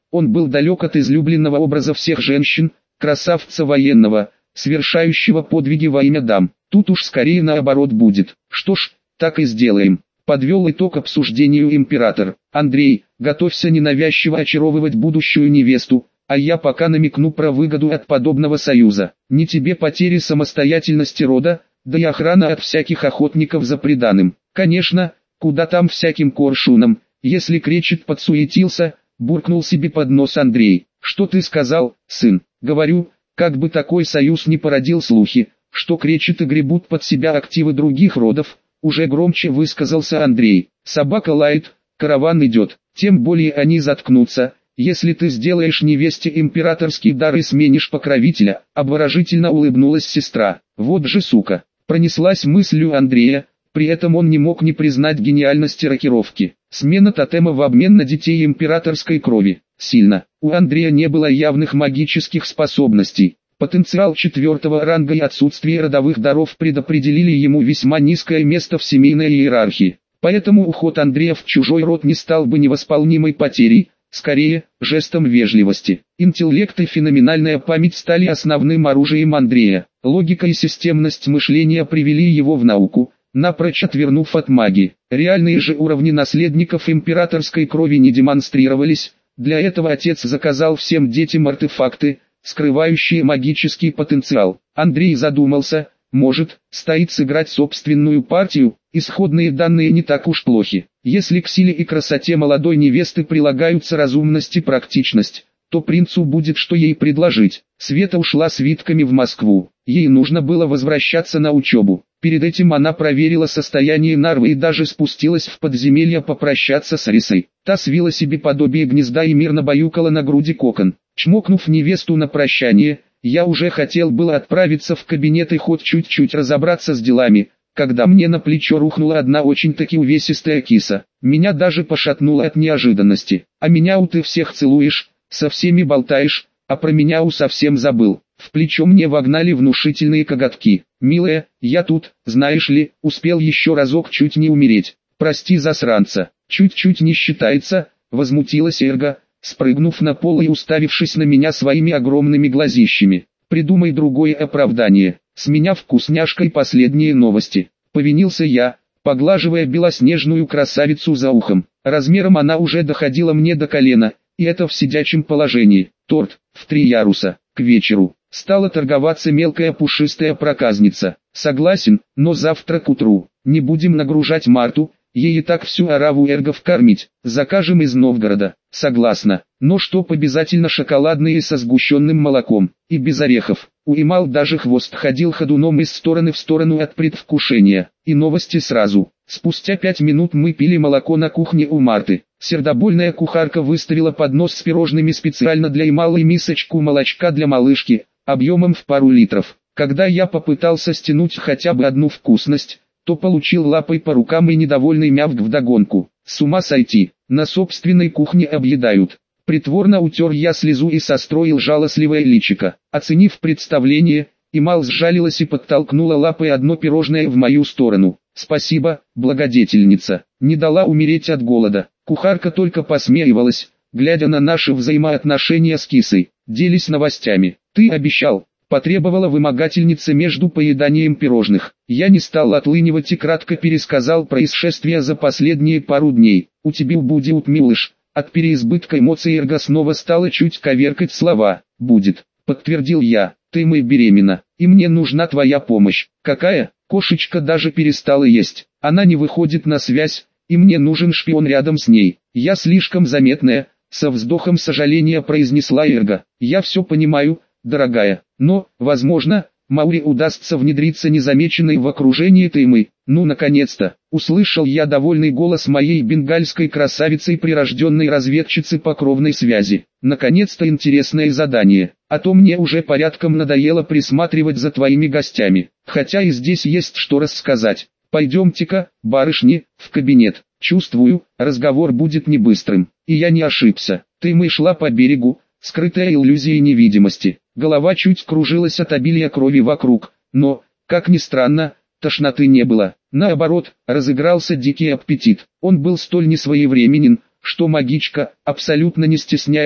Он был далек от излюбленного образа всех женщин, красавца военного, совершающего подвиги во имя дам. Тут уж скорее наоборот будет. Что ж, так и сделаем. Подвел итог обсуждению император. Андрей, готовься ненавязчиво очаровывать будущую невесту, а я пока намекну про выгоду от подобного союза. Не тебе потери самостоятельности рода, да и охрана от всяких охотников за приданым. Конечно, куда там всяким коршунам, если Кречет подсуетился, буркнул себе под нос Андрей. Что ты сказал, сын? Говорю, как бы такой союз не породил слухи, что Кречеты гребут под себя активы других родов, уже громче высказался Андрей. Собака лает, караван идет, тем более они заткнутся, если ты сделаешь невесте императорский дар и сменишь покровителя, обворожительно улыбнулась сестра. Вот же сука, пронеслась мыслью Андрея, при этом он не мог не признать гениальности рокировки. Смена тотема в обмен на детей императорской крови. Сильно. У Андрея не было явных магических способностей. Потенциал четвертого ранга и отсутствие родовых даров предопределили ему весьма низкое место в семейной иерархии. Поэтому уход Андрея в чужой род не стал бы невосполнимой потерей, скорее, жестом вежливости. Интеллект и феноменальная память стали основным оружием Андрея. Логика и системность мышления привели его в науку, напрочь отвернув от магии. Реальные же уровни наследников императорской крови не демонстрировались, для этого отец заказал всем детям артефакты, скрывающие магический потенциал. Андрей задумался, может, стоит сыграть собственную партию, исходные данные не так уж плохи. Если к силе и красоте молодой невесты прилагаются разумность и практичность, то принцу будет что ей предложить. Света ушла с Витками в Москву, ей нужно было возвращаться на учебу. Перед этим она проверила состояние Нарвы и даже спустилась в подземелье попрощаться с Рисой. Та свила себе подобие гнезда и мирно баюкала на груди кокон. Чмокнув невесту на прощание, я уже хотел было отправиться в кабинет и хоть чуть-чуть разобраться с делами, когда мне на плечо рухнула одна очень-таки увесистая киса. Меня даже пошатнуло от неожиданности. А меня у ты всех целуешь, со всеми болтаешь, а про меня у совсем забыл. В плечо мне вогнали внушительные коготки. «Милая, я тут, знаешь ли, успел еще разок чуть не умереть. Прости, засранца, чуть-чуть не считается», — возмутилась Эрга, спрыгнув на пол и уставившись на меня своими огромными глазищами. «Придумай другое оправдание, с меня вкусняшкой последние новости», — повинился я, поглаживая белоснежную красавицу за ухом. Размером она уже доходила мне до колена, и это в сидячем положении. Торт, в три яруса, к вечеру. Стала торговаться мелкая пушистая проказница. Согласен, но завтра к утру. Не будем нагружать Марту, ей и так всю ораву эргов кормить. Закажем из Новгорода. Согласна, но чтоб обязательно шоколадные со сгущенным молоком, и без орехов. У Имал даже хвост ходил ходуном из стороны в сторону от предвкушения. И новости сразу. Спустя пять минут мы пили молоко на кухне у Марты. Сердобольная кухарка выставила поднос с пирожными специально для Ималы и мисочку молочка для малышки, объемом в пару литров. Когда я попытался стянуть хотя бы одну вкусность, то получил лапой по рукам и недовольный мявк вдогонку. С ума сойти, на собственной кухне объедают. Притворно утер я слезу и состроил жалостливое личико. Оценив представление, Имал сжалилась и подтолкнула лапой одно пирожное в мою сторону. «Спасибо, благодетельница, не дала умереть от голода». Кухарка только посмеивалась, глядя на наши взаимоотношения с кисой. «Делись новостями. Ты обещал», — потребовала вымогательница между поеданием пирожных. Я не стал отлынивать и кратко пересказал происшествия за последние пару дней. «У тебя будет, милыш». От переизбытка эмоций Эрга снова стала чуть коверкать слова. «Будет», — подтвердил я. «Ты мой беременна, и мне нужна твоя помощь». «Какая?» Кошечка даже перестала есть. Она не выходит на связь, и мне нужен шпион рядом с ней. Я слишком заметная, со вздохом сожаления произнесла Эрга. Я все понимаю, дорогая, но, возможно, Маури удастся внедриться незамеченной в окружении Таймы. Ну, наконец-то, услышал я довольный голос моей бенгальской красавицы, прирожденной разведчицы по кровной связи. Наконец-то интересное задание, а то мне уже порядком надоело присматривать за твоими гостями, хотя и здесь есть что рассказать. Пойдемте-ка, барышни, в кабинет. Чувствую, разговор будет не быстрым. И я не ошибся. Таймы шла по берегу, скрытая иллюзией невидимости. Голова чуть кружилась от обилия крови вокруг, но, как ни странно, тошноты не было. Наоборот, разыгрался дикий аппетит. Он был столь несвоевременен, что магичка, абсолютно не стесняясь,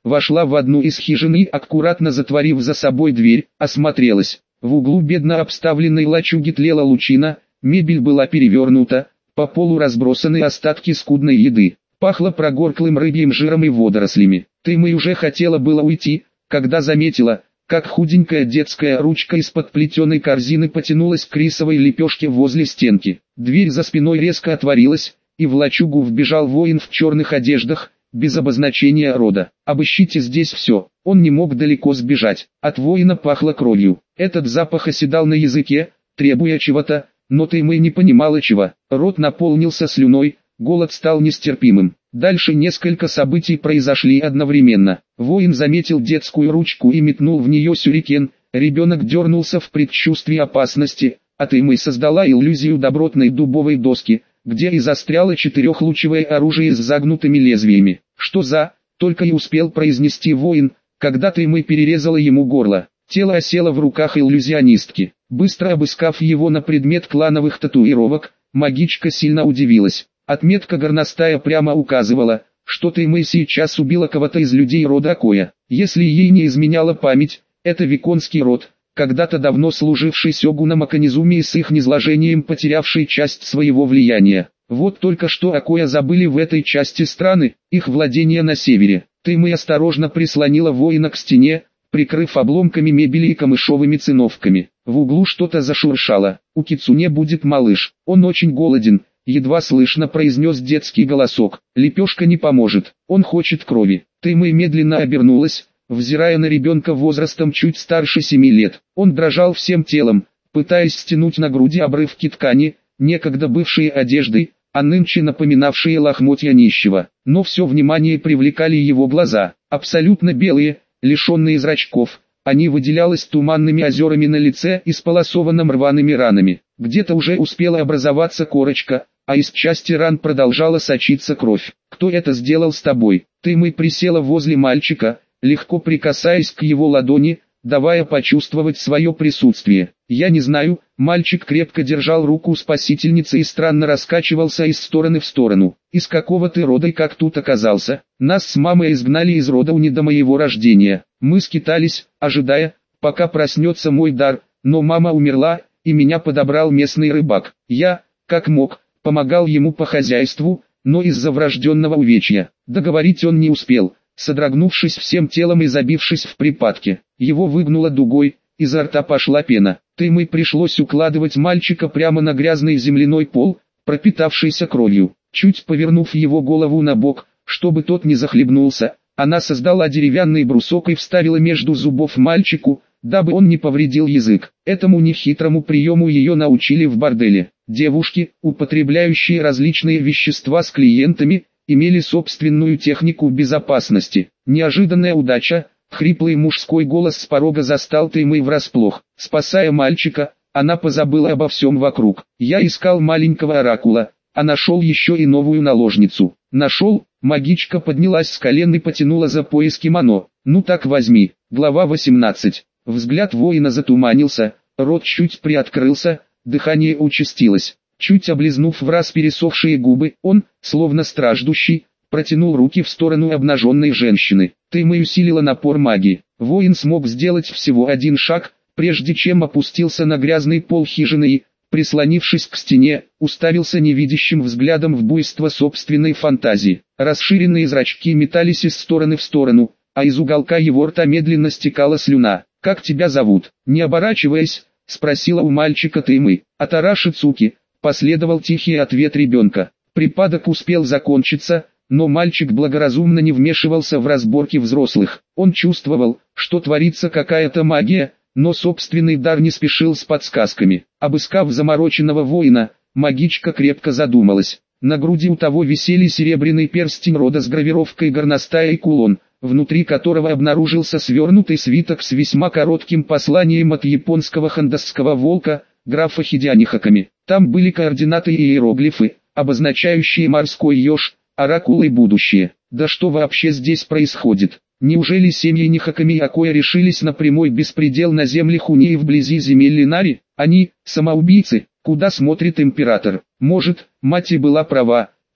вошла в одну из хижин и, аккуратно затворив за собой дверь, осмотрелась. В углу бедно обставленной лачуги тлела лучина, мебель была перевернута, по полу разбросаны остатки скудной еды. Пахло прогорклым рыбьим жиром и водорослями. Тымэй уже хотела было уйти, когда заметила, как худенькая детская ручка из-под плетеной корзины потянулась к рисовой лепешке возле стенки. Дверь за спиной резко отворилась, и в лачугу вбежал воин в черных одеждах, без обозначения рода. «Обыщите здесь все». Он не мог далеко сбежать. От воина пахло кровью. Этот запах оседал на языке, требуя чего-то, но Тымэй не понимала чего. Рот наполнился слюной, голод стал нестерпимым. Дальше несколько событий произошли одновременно. Воин заметил детскую ручку и метнул в нее сюрикен. Ребенок дернулся в предчувствии опасности, а Тымэй создала иллюзию добротной дубовой доски, где и застряло четырехлучевое оружие с загнутыми лезвиями. «Что за...» — только и успел произнести воин, когда Тымэй перерезала ему горло. Тело осело в руках иллюзионистки. Быстро обыскав его на предмет клановых татуировок, магичка сильно удивилась. Отметка горностая прямо указывала, что Тымэй сейчас убила кого-то из людей рода Акоя. Если ей не изменяла память, это виконский род, когда-то давно служивший сёгунам Аконизуми и с их низложением потерявший часть своего влияния. Вот только что Акоя забыли в этой части страны, их владения на севере. Тымэй осторожно прислонила воина к стене, прикрыв обломками мебели и камышовыми циновками. В углу что-то зашуршало. «У Кицуне будет малыш, он очень голоден», — едва слышно произнес детский голосок. «Лепешка не поможет, он хочет крови». Тымэй медленно обернулась, взирая на ребенка возрастом чуть старше семи лет. Он дрожал всем телом, пытаясь стянуть на груди обрывки ткани, некогда бывшие одеждой, а нынче напоминавшие лохмотья нищего. Но все внимание привлекали его глаза, абсолютно белые, лишенные зрачков. Они выделялись туманными озерами на лице, исполосованным рваными ранами. Где-то уже успела образоваться корочка, а из части ран продолжала сочиться кровь. «Кто это сделал с тобой?» Тымэй присела возле мальчика, легко прикасаясь к его ладони, давая почувствовать свое присутствие. «Я не знаю». Мальчик крепко держал руку спасительницы и странно раскачивался из стороны в сторону. «Из какого ты рода и как тут оказался?» «Нас с мамой изгнали из рода уни до моего рождения. Мы скитались, ожидая, пока проснется мой дар, но мама умерла, и меня подобрал местный рыбак. Я, как мог, помогал ему по хозяйству, но из-за врожденного увечья». Договорить он не успел, содрогнувшись всем телом и забившись в припадке. Его выгнуло дугой, изо рта пошла пена. Тымэй пришлось укладывать мальчика прямо на грязный земляной пол, пропитавшийся кровью. Чуть повернув его голову на бок, чтобы тот не захлебнулся, она создала деревянный брусок и вставила между зубов мальчику, дабы он не повредил язык. Этому нехитрому приему ее научили в борделе. Девушки, употребляющие различные вещества с клиентами, имели собственную технику безопасности. Неожиданная удача, хриплый мужской голос с порога застал Тымэй врасплох. Спасая мальчика, она позабыла обо всем вокруг. «Я искал маленького оракула, а нашел еще и новую наложницу». «Нашел?» Магичка поднялась с колен и потянула за пояс кимоно. «Ну так возьми». Глава восемнадцать. Взгляд воина затуманился, рот чуть приоткрылся, дыхание участилось. Чуть облизнув враз пересохшие губы, он, словно страждущий, протянул руки в сторону обнаженной женщины. Тымэй усилила напор магии. Воин смог сделать всего один шаг, прежде чем опустился на грязный пол хижины и, прислонившись к стене, уставился невидящим взглядом в буйство собственной фантазии. Расширенные зрачки метались из стороны в сторону, а из уголка его рта медленно стекала слюна. «Как тебя зовут?» Не оборачиваясь, спросила у мальчика Тымэй. «Атараши Цуки», последовал тихий ответ ребенка. Припадок успел закончиться, но мальчик благоразумно не вмешивался в разборки взрослых. Он чувствовал, что творится какая-то магия, но собственный дар не спешил с подсказками. Обыскав замороченного воина, магичка крепко задумалась. На груди у того висели серебряный перстень рода с гравировкой горностая и кулон, внутри которого обнаружился свернутый свиток с весьма коротким посланием от японского хандасского волка, графа Хидеони Хаками. Там были координаты и иероглифы, обозначающие морской еж, оракул и будущее. Да что вообще здесь происходит? Неужели семьи Нихаками и Акоя решились на прямой беспредел на землях Унии вблизи земель Линари? Они, самоубийцы, куда смотрит император? Может, мать и была права,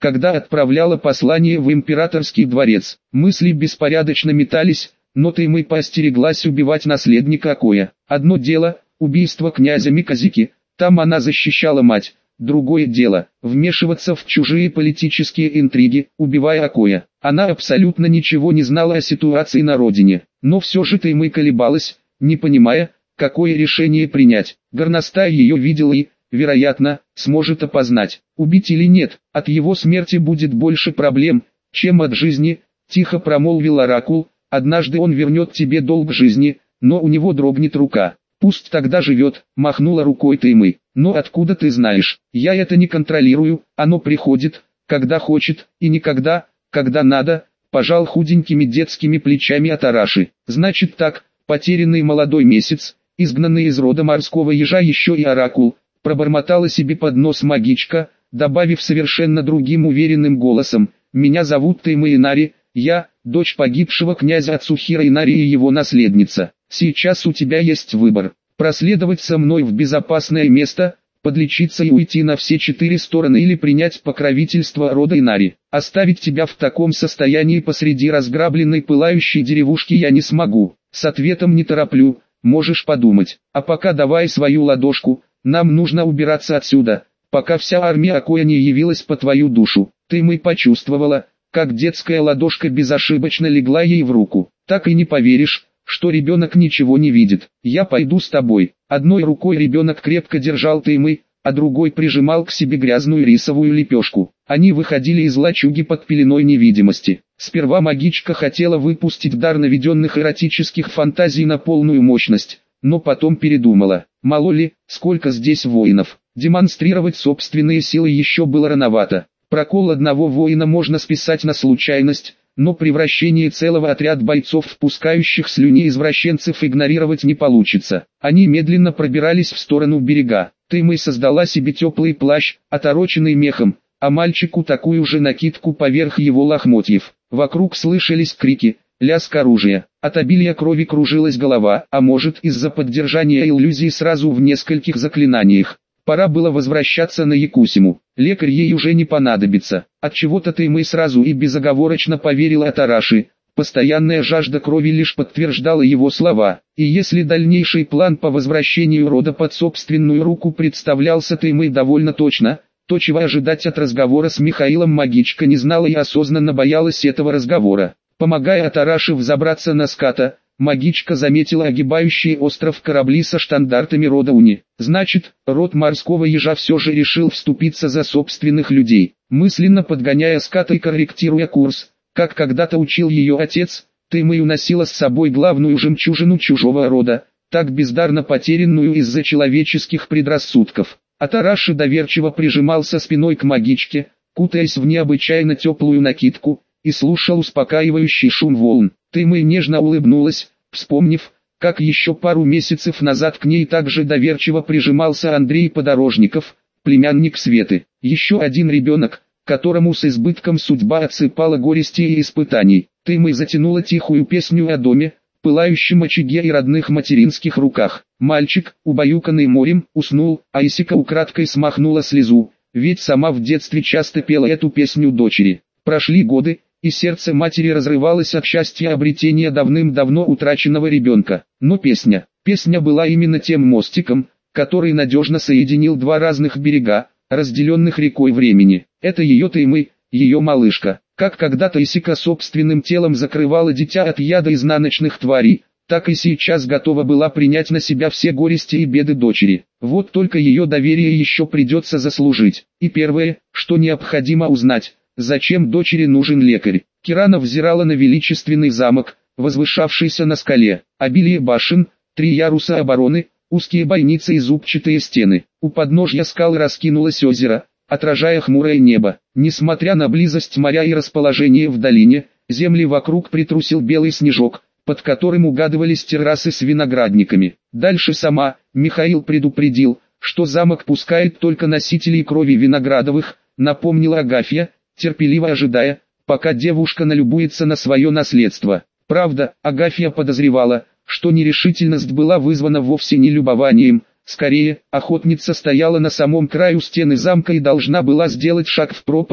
когда отправляла послание в императорский дворец. Мысли беспорядочно метались, но Теймый поостереглась убивать наследника Акоя. Одно дело – убийство князя Миказики, там она защищала мать. Другое дело – вмешиваться в чужие политические интриги, убивая Акоя. Она абсолютно ничего не знала о ситуации на родине, но все же Теймый колебалась, не понимая, какое решение принять. Горностай ее видел и, вероятно, сможет опознать, убить или нет. От его смерти будет больше проблем, чем от жизни, тихо промолвил оракул. Однажды он вернет тебе долг жизни, но у него дрогнет рука. Пусть тогда живет, махнула рукой Теймый. Но откуда ты знаешь? Я это не контролирую, оно приходит, когда хочет, и никогда, когда надо, пожал худенькими детскими плечами Атараши. Значит так, потерянный молодой месяц, изгнанный из рода морского ежа еще и оракул, пробормотала себе под нос магичка, добавив совершенно другим уверенным голосом: меня зовут Теймый Инари, я, дочь погибшего князя Ацухира Инари и его наследница. Сейчас у тебя есть выбор: проследовать со мной в безопасное место, подлечиться и уйти на все четыре стороны, или принять покровительство рода Инари. Оставить тебя в таком состоянии посреди разграбленной пылающей деревушки я не смогу. С ответом не тороплю, можешь подумать. А пока давай свою ладошку, нам нужно убираться отсюда, пока вся армия Акоя не явилась по твою душу. Теймый почувствовала, как детская ладошка безошибочно легла ей в руку. Так и не поверишь, что ребенок ничего не видит. Я пойду с тобой. Одной рукой ребенок крепко держал Теймый, а другой прижимал к себе грязную рисовую лепешку. Они выходили из лачуги под пеленой невидимости. Сперва магичка хотела выпустить дар наведенных эротических фантазий на полную мощность, но потом передумала. Мало ли, сколько здесь воинов. Демонстрировать собственные силы еще было рановато. Прокол одного воина можно списать на случайность, но превращение целого отряда бойцов, впускающих слюни извращенцев, игнорировать не получится. Они медленно пробирались в сторону берега. Теймый создала себе теплый плащ, отороченный мехом, а мальчику такую же накидку поверх его лохмотьев. Вокруг слышались крики, лязг оружия. От обилия крови кружилась голова, а может, из-за поддержания иллюзий сразу в нескольких заклинаниях. Пора было возвращаться на Якусиму. Лекарь ей уже не понадобится. Отчего-то Теймый сразу и безоговорочно поверила Атараши. Постоянная жажда крови лишь подтверждала его слова. И если дальнейший план по возвращению рода под собственную руку представлялся Теймый довольно точно, то чего ожидать от разговора с Михаилом магичка не знала и осознанно боялась этого разговора. Помогая Атараши взобраться на ската, магичка заметила огибающие остров корабли со штандартами рода Уни. Значит, род морского ежа все же решил вступиться за собственных людей. Мысленно подгоняя ската и корректируя курс, как когда-то учил ее отец, Теймый уносила с собой главную жемчужину чужого рода, так бездарно потерянную из-за человеческих предрассудков. Атараши доверчиво прижимался спиной к магичке, кутаясь в необычайно теплую накидку, и слушал успокаивающий шум волн. Теймый нежно улыбнулась, вспомнив, как еще пару месяцев назад к ней также доверчиво прижимался Андрей Подорожников, племянник Светы. Еще один ребенок, которому с избытком судьба отсыпала горести и испытаний. Теймый затянула тихую песню о доме, пылающем очаге и родных материнских руках. Мальчик, убаюканный морем, уснул, а Исика украдкой смахнула слезу, ведь сама в детстве часто пела эту песню дочери. Прошли годы, и сердце матери разрывалось от счастья обретения давным-давно утраченного ребенка. Но песня, песня была именно тем мостиком, который надежно соединил два разных берега, разделенных рекой времени. Это ее Теймый, ее малышка. Как когда-то Исика собственным телом закрывала дитя от яда изнаночных тварей, так и сейчас готова была принять на себя все горести и беды дочери. Вот только ее доверие еще придется заслужить. И первое, что необходимо узнать, зачем дочери нужен лекарь. Кирана взирала на величественный замок, возвышавшийся на скале. Обилие башен, три яруса обороны, узкие бойницы и зубчатые стены. У подножья скал раскинулось озеро, отражая хмурое небо. Несмотря на близость моря и расположение в долине, земли вокруг притрусил белый снежок, под которым угадывались террасы с виноградниками. Дальше сама, Михаил предупредил, что замок пускает только носителей крови Виноградовых, напомнила Агафья, терпеливо ожидая, пока девушка налюбуется на свое наследство. Правда, Агафья подозревала, что нерешительность была вызвана вовсе не любованием, скорее, охотница стояла на самом краю стены замка и должна была сделать шаг в пропасть,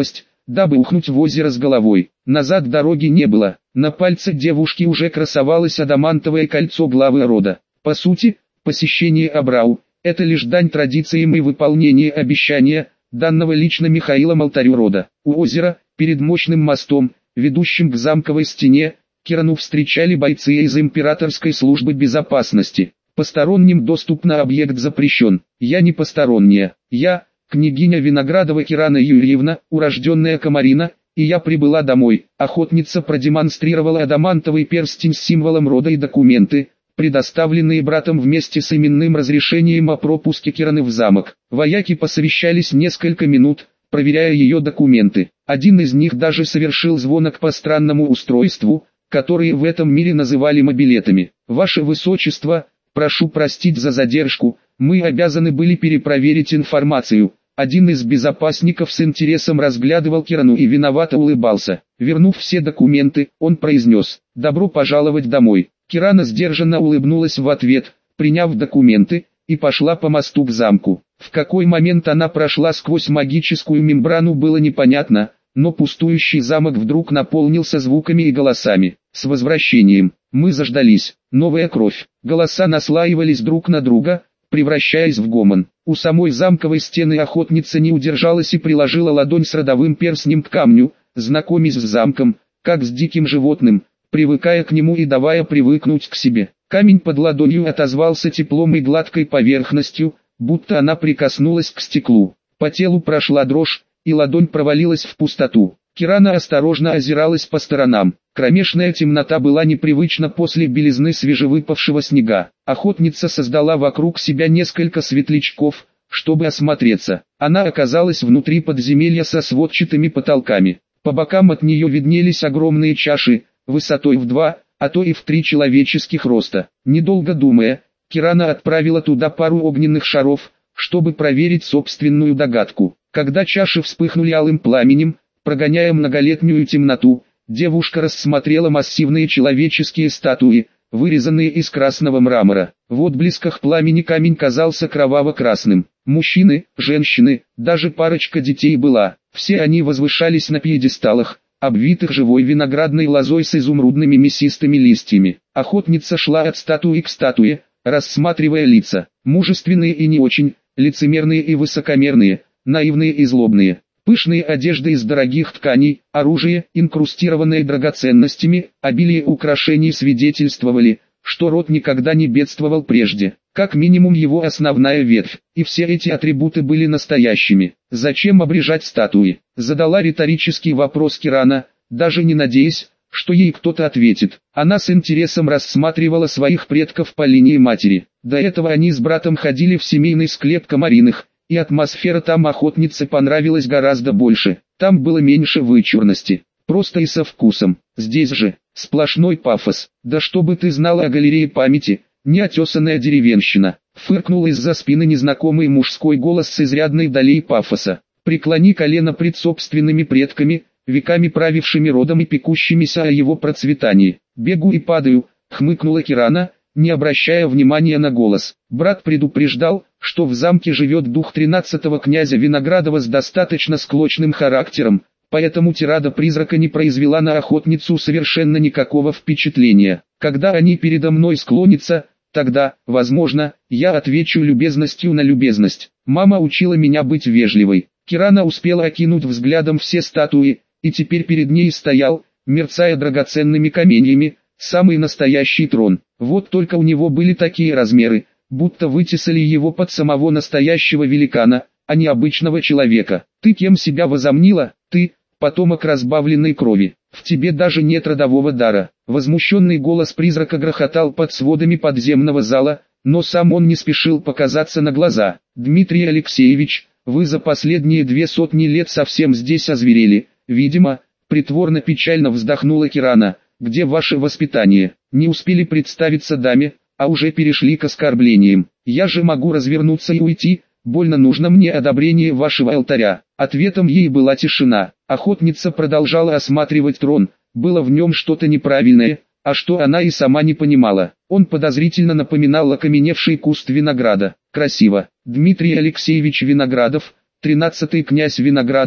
дабы ухнуть в озеро с головой. Назад дороги не было, на пальце девушки уже красовалось адамантовое кольцо главы рода. По сути, посещение Абрау – это лишь дань традициям и выполнение обещания, данного лично Михаилом алтарю рода. У озера, перед мощным мостом, ведущим к замковой стене, Кирану встречали бойцы из императорской службы безопасности. Посторонним доступ на объект запрещен. Я не посторонняя. Я, княгиня Виноградова Кирана Юрьевна, урожденная Комарина, и я прибыла домой. Охотница продемонстрировала адамантовый перстень с символом рода и документы, предоставленные братом вместе с именным разрешением о пропуске Кираны в замок. Вояки посовещались несколько минут, проверяя ее документы. Один из них даже совершил звонок по странному устройству, которые в этом мире называли мобилетами. «Ваше Высочество, прошу простить за задержку, мы обязаны были перепроверить информацию». Один из безопасников с интересом разглядывал Кирану и виновато улыбался. Вернув все документы, он произнес: «Добро пожаловать домой». Кирана сдержанно улыбнулась в ответ, приняв документы, и пошла по мосту к замку. В какой момент она прошла сквозь магическую мембрану, было непонятно, но пустующий замок вдруг наполнился звуками и голосами. «С возвращением! Мы заждались! Новая кровь!» Голоса наслаивались друг на друга, превращаясь в гомон. У самой замковой стены охотница не удержалась и приложила ладонь с родовым перстнем к камню, знакомясь с замком, как с диким животным, привыкая к нему и давая привыкнуть к себе. Камень под ладонью отозвался теплом и гладкой поверхностью, будто она прикоснулась к стеклу. По телу прошла дрожь, и ладонь провалилась в пустоту. Кирана осторожно озиралась по сторонам. Кромешная темнота была непривычна после белизны свежевыпавшего снега. Охотница создала вокруг себя несколько светлячков, чтобы осмотреться. Она оказалась внутри подземелья со сводчатыми потолками. По бокам от нее виднелись огромные чаши, высотой в два, а то и в три человеческих роста. Недолго думая, Кирана отправила туда пару огненных шаров, чтобы проверить собственную догадку. Когда чаши вспыхнули алым пламенем, прогоняя многолетнюю темноту, девушка рассмотрела массивные человеческие статуи, вырезанные из красного мрамора. В отблесках пламени камень казался кроваво-красным. Мужчины, женщины, даже парочка детей была. Все они возвышались на пьедесталах, обвитых живой виноградной лозой с изумрудными мясистыми листьями. Охотница шла от статуи к статуе, рассматривая лица. Мужественные и не очень, лицемерные и высокомерные, наивные и злобные. Пышные одежды из дорогих тканей, оружие, инкрустированное драгоценностями, обилие украшений свидетельствовали, что род никогда не бедствовал прежде. Как минимум его основная ветвь, и все эти атрибуты были настоящими. «Зачем обрежать статуи?» — задала риторический вопрос Кирана, даже не надеясь, что ей кто-то ответит. Она с интересом рассматривала своих предков по линии матери. До этого они с братом ходили в семейный склеп Комариных, и атмосфера там охотнице понравилась гораздо больше. Там было меньше вычурности, просто и со вкусом. Здесь же сплошной пафос. «Да чтобы ты знала о галерее памяти, неотесанная деревенщина», — фыркнул из-за спины незнакомый мужской голос с изрядной долей пафоса. «Преклони колено пред собственными предками, веками правившими родом и пекущимися о его процветании». «Бегу и падаю», — хмыкнула Кирана, не обращая внимания на голос. Брат предупреждал, что в замке живет дух тринадцатого князя Виноградова с достаточно склочным характером, поэтому тирада призрака не произвела на охотницу совершенно никакого впечатления. Когда они передо мной склонятся, тогда, возможно, я отвечу любезностью на любезность. Мама учила меня быть вежливой. Кирана успела окинуть взглядом все статуи, и теперь перед ней стоял, мерцая драгоценными каменьями, самый настоящий трон. Вот только у него были такие размеры, будто вытесали его под самого настоящего великана, а не обычного человека. «Ты кем себя возомнила? Ты, потомок разбавленной крови. В тебе даже нет родового дара». Возмущенный голос призрака грохотал под сводами подземного зала, но сам он не спешил показаться на глаза. «Дмитрий Алексеевич, вы за последние две сотни лет совсем здесь озверели, видимо», притворно-печально вздохнула Кирана. «Где ваше воспитание? Не успели представиться даме, а уже перешли к оскорблениям. Я же могу развернуться и уйти, больно нужно мне одобрение вашего алтаря». Ответом ей была тишина. Охотница продолжала осматривать трон, было в нем что-то неправильное, а что она и сама не понимала. Он подозрительно напоминал окаменевший куст винограда. «Красиво. Дмитрий Алексеевич Виноградов, тринадцатый князь Виноградов,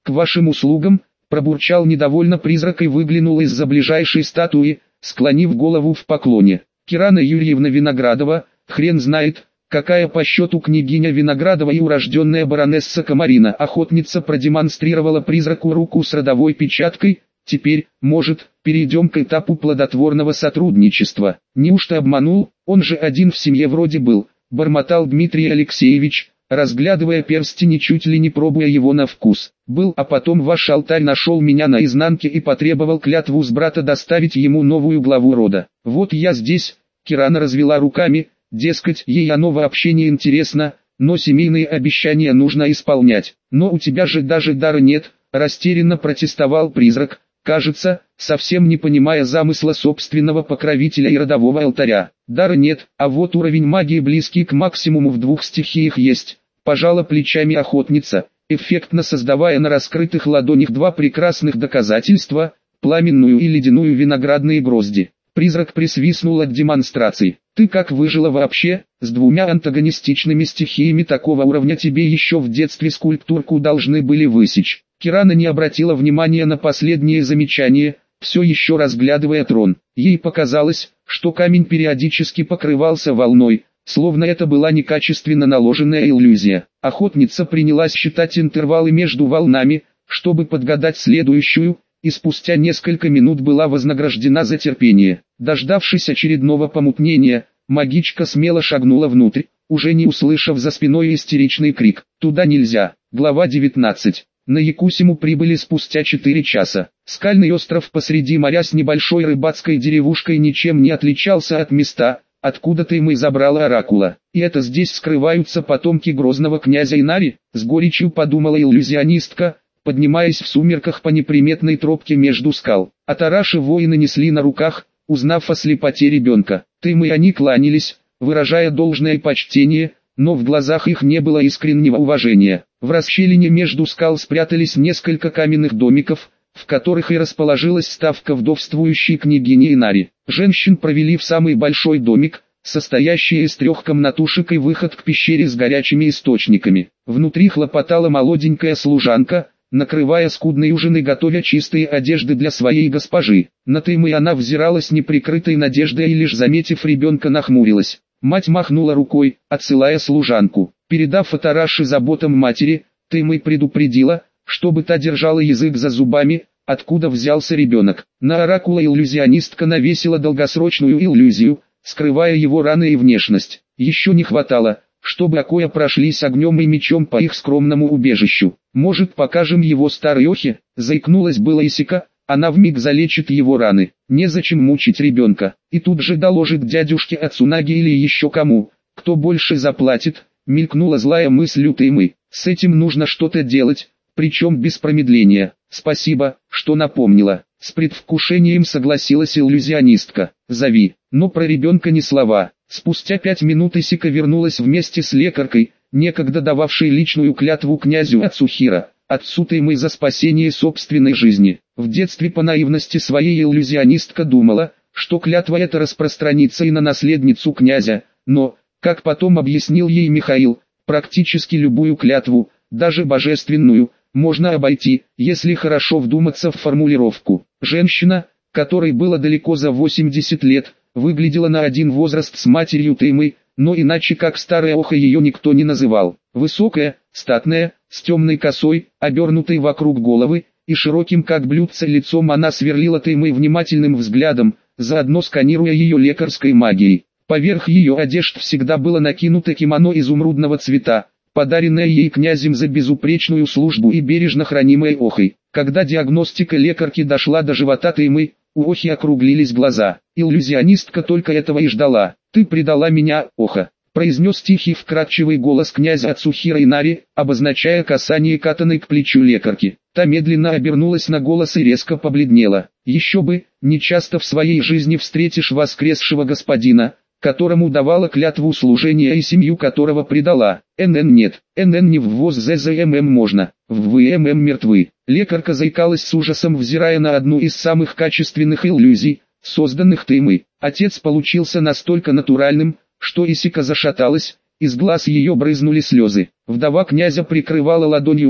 К вашим услугам, пробурчал недовольно призрак и выглянул из-за ближайшей статуи, склонив голову в поклоне. Кирана Юрьевна Виноградова, хрен знает, какая по счету княгиня Виноградова и урожденная баронесса Комарина. Охотница продемонстрировала призраку руку с родовой печаткой. Теперь, может, перейдем к этапу плодотворного сотрудничества. Неужто обманул, он же один в семье вроде был, бормотал Дмитрий Алексеевич, разглядывая перстень и чуть ли не пробуя его на вкус. Был, а потом ваш алтарь нашел меня наизнанке и потребовал клятву с брата доставить ему новую главу рода. Вот я здесь. Кирана развела руками, дескать, ей оно вообще не интересно, но семейные обещания нужно исполнять. Но у тебя же даже дара нет, растерянно протестовал призрак, кажется, совсем не понимая замысла собственного покровителя и родового алтаря. Дара нет, а вот уровень магии близкий к максимуму в двух стихиях есть. Пожала плечами охотница, эффектно создавая на раскрытых ладонях два прекрасных доказательства, пламенную и ледяную виноградные грозди. Призрак присвистнул от демонстрации. Ты как выжила вообще? С двумя антагонистичными стихиями такого уровня тебе еще в детстве скульптурку должны были высечь. Кирана не обратила внимания на последнее замечание, все еще разглядывая трон. Ей показалось, что камень периодически покрывался волной, словно это была некачественно наложенная иллюзия. Охотница принялась считать интервалы между волнами, чтобы подгадать следующую, и спустя несколько минут была вознаграждена за терпение. Дождавшись очередного помутнения, магичка смело шагнула внутрь, уже не услышав за спиной истеричный крик «Туда нельзя!». Глава девятнадцать. На Якусиму прибыли спустя четыре часа. Скальный остров посреди моря с небольшой рыбацкой деревушкой ничем не отличался от места, откуда-то им и забрала оракула. И это здесь скрываются потомки грозного князя Инари, с горечью подумала иллюзионистка, поднимаясь в сумерках по неприметной тропке между скал. А Тараши воины несли на руках, узнав о слепоте ребенка. Тым и они кланялись, выражая должное почтение, но в глазах их не было искреннего уважения. В расщелине между скал спрятались несколько каменных домиков, в которых и расположилась ставка вдовствующей княгини Инари. Женщин провели в самый большой домик, состоящий из трех комнатушек и выход к пещере с горячими источниками. Внутри хлопотала молоденькая служанка, накрывая скудный ужин и готовя чистые одежды для своей госпожи. На Тым и она взирала с неприкрытой надеждой и лишь заметив ребенка нахмурилась. Мать махнула рукой, отсылая служанку. Передав Атараши заботам матери, Тым и предупредила, чтобы та держала язык за зубами, откуда взялся ребенок. На оракула иллюзионистка навесила долгосрочную иллюзию, скрывая его раны и внешность. Еще не хватало, чтобы Акоя прошлись огнем и мечом по их скромному убежищу. «Может, покажем его старой Охе?» — заикнулась было Исика, она вмиг залечит его раны. Незачем мучить ребенка. И тут же доложит дядюшке Ацунаги или еще кому, кто больше заплатит, мелькнула злая мысль у Тымы. С этим нужно что-то делать, причем без промедления. Спасибо, что напомнила. С предвкушением согласилась иллюзионистка. Зови, но про ребенка ни слова. Спустя пять минут Исика вернулась вместе с лекаркой, некогда дававшей личную клятву князю Ацухира, отцу Тымы за спасение собственной жизни. В детстве по наивности своей иллюзионистка думала, что клятва эта распространится и на наследницу князя, но, как потом объяснил ей Михаил, практически любую клятву, даже божественную, можно обойти, если хорошо вдуматься в формулировку. Женщина, которой было далеко за восемьдесят лет, выглядела на один возраст с матерью Тымы, но иначе как старая Оха ее никто не называл. Высокая, статная, с темной косой, обернутой вокруг головы, и широким как блюдце лицом она сверлила Тымы внимательным взглядом, заодно сканируя ее лекарской магией. Поверх ее одежд всегда было накинуто кимоно изумрудного цвета, подаренное ей князем за безупречную службу и бережно хранимое Охой. Когда диагностика лекарки дошла до живота Тымы, у Охи округлились глаза. Иллюзионистка только этого и ждала. «Ты предала меня, Оха», — произнес тихий вкрадчивый голос князя Ацухира Инари, обозначая касание катаной к плечу лекарки. Та медленно обернулась на голос и резко побледнела. «Еще бы, нечасто в своей жизни встретишь воскресшего господина, которому давала клятву служения и семью которого предала. НН нет, НН не в ВОЗ ЗЗММ можно, в ВММ мертвы». Лекарка заикалась с ужасом, взирая на одну из самых качественных иллюзий, созданных Тымой. Отец получился настолько натуральным, что Исика зашаталась, из глаз ее брызнули слезы. Вдова князя прикрывала ладонью рот,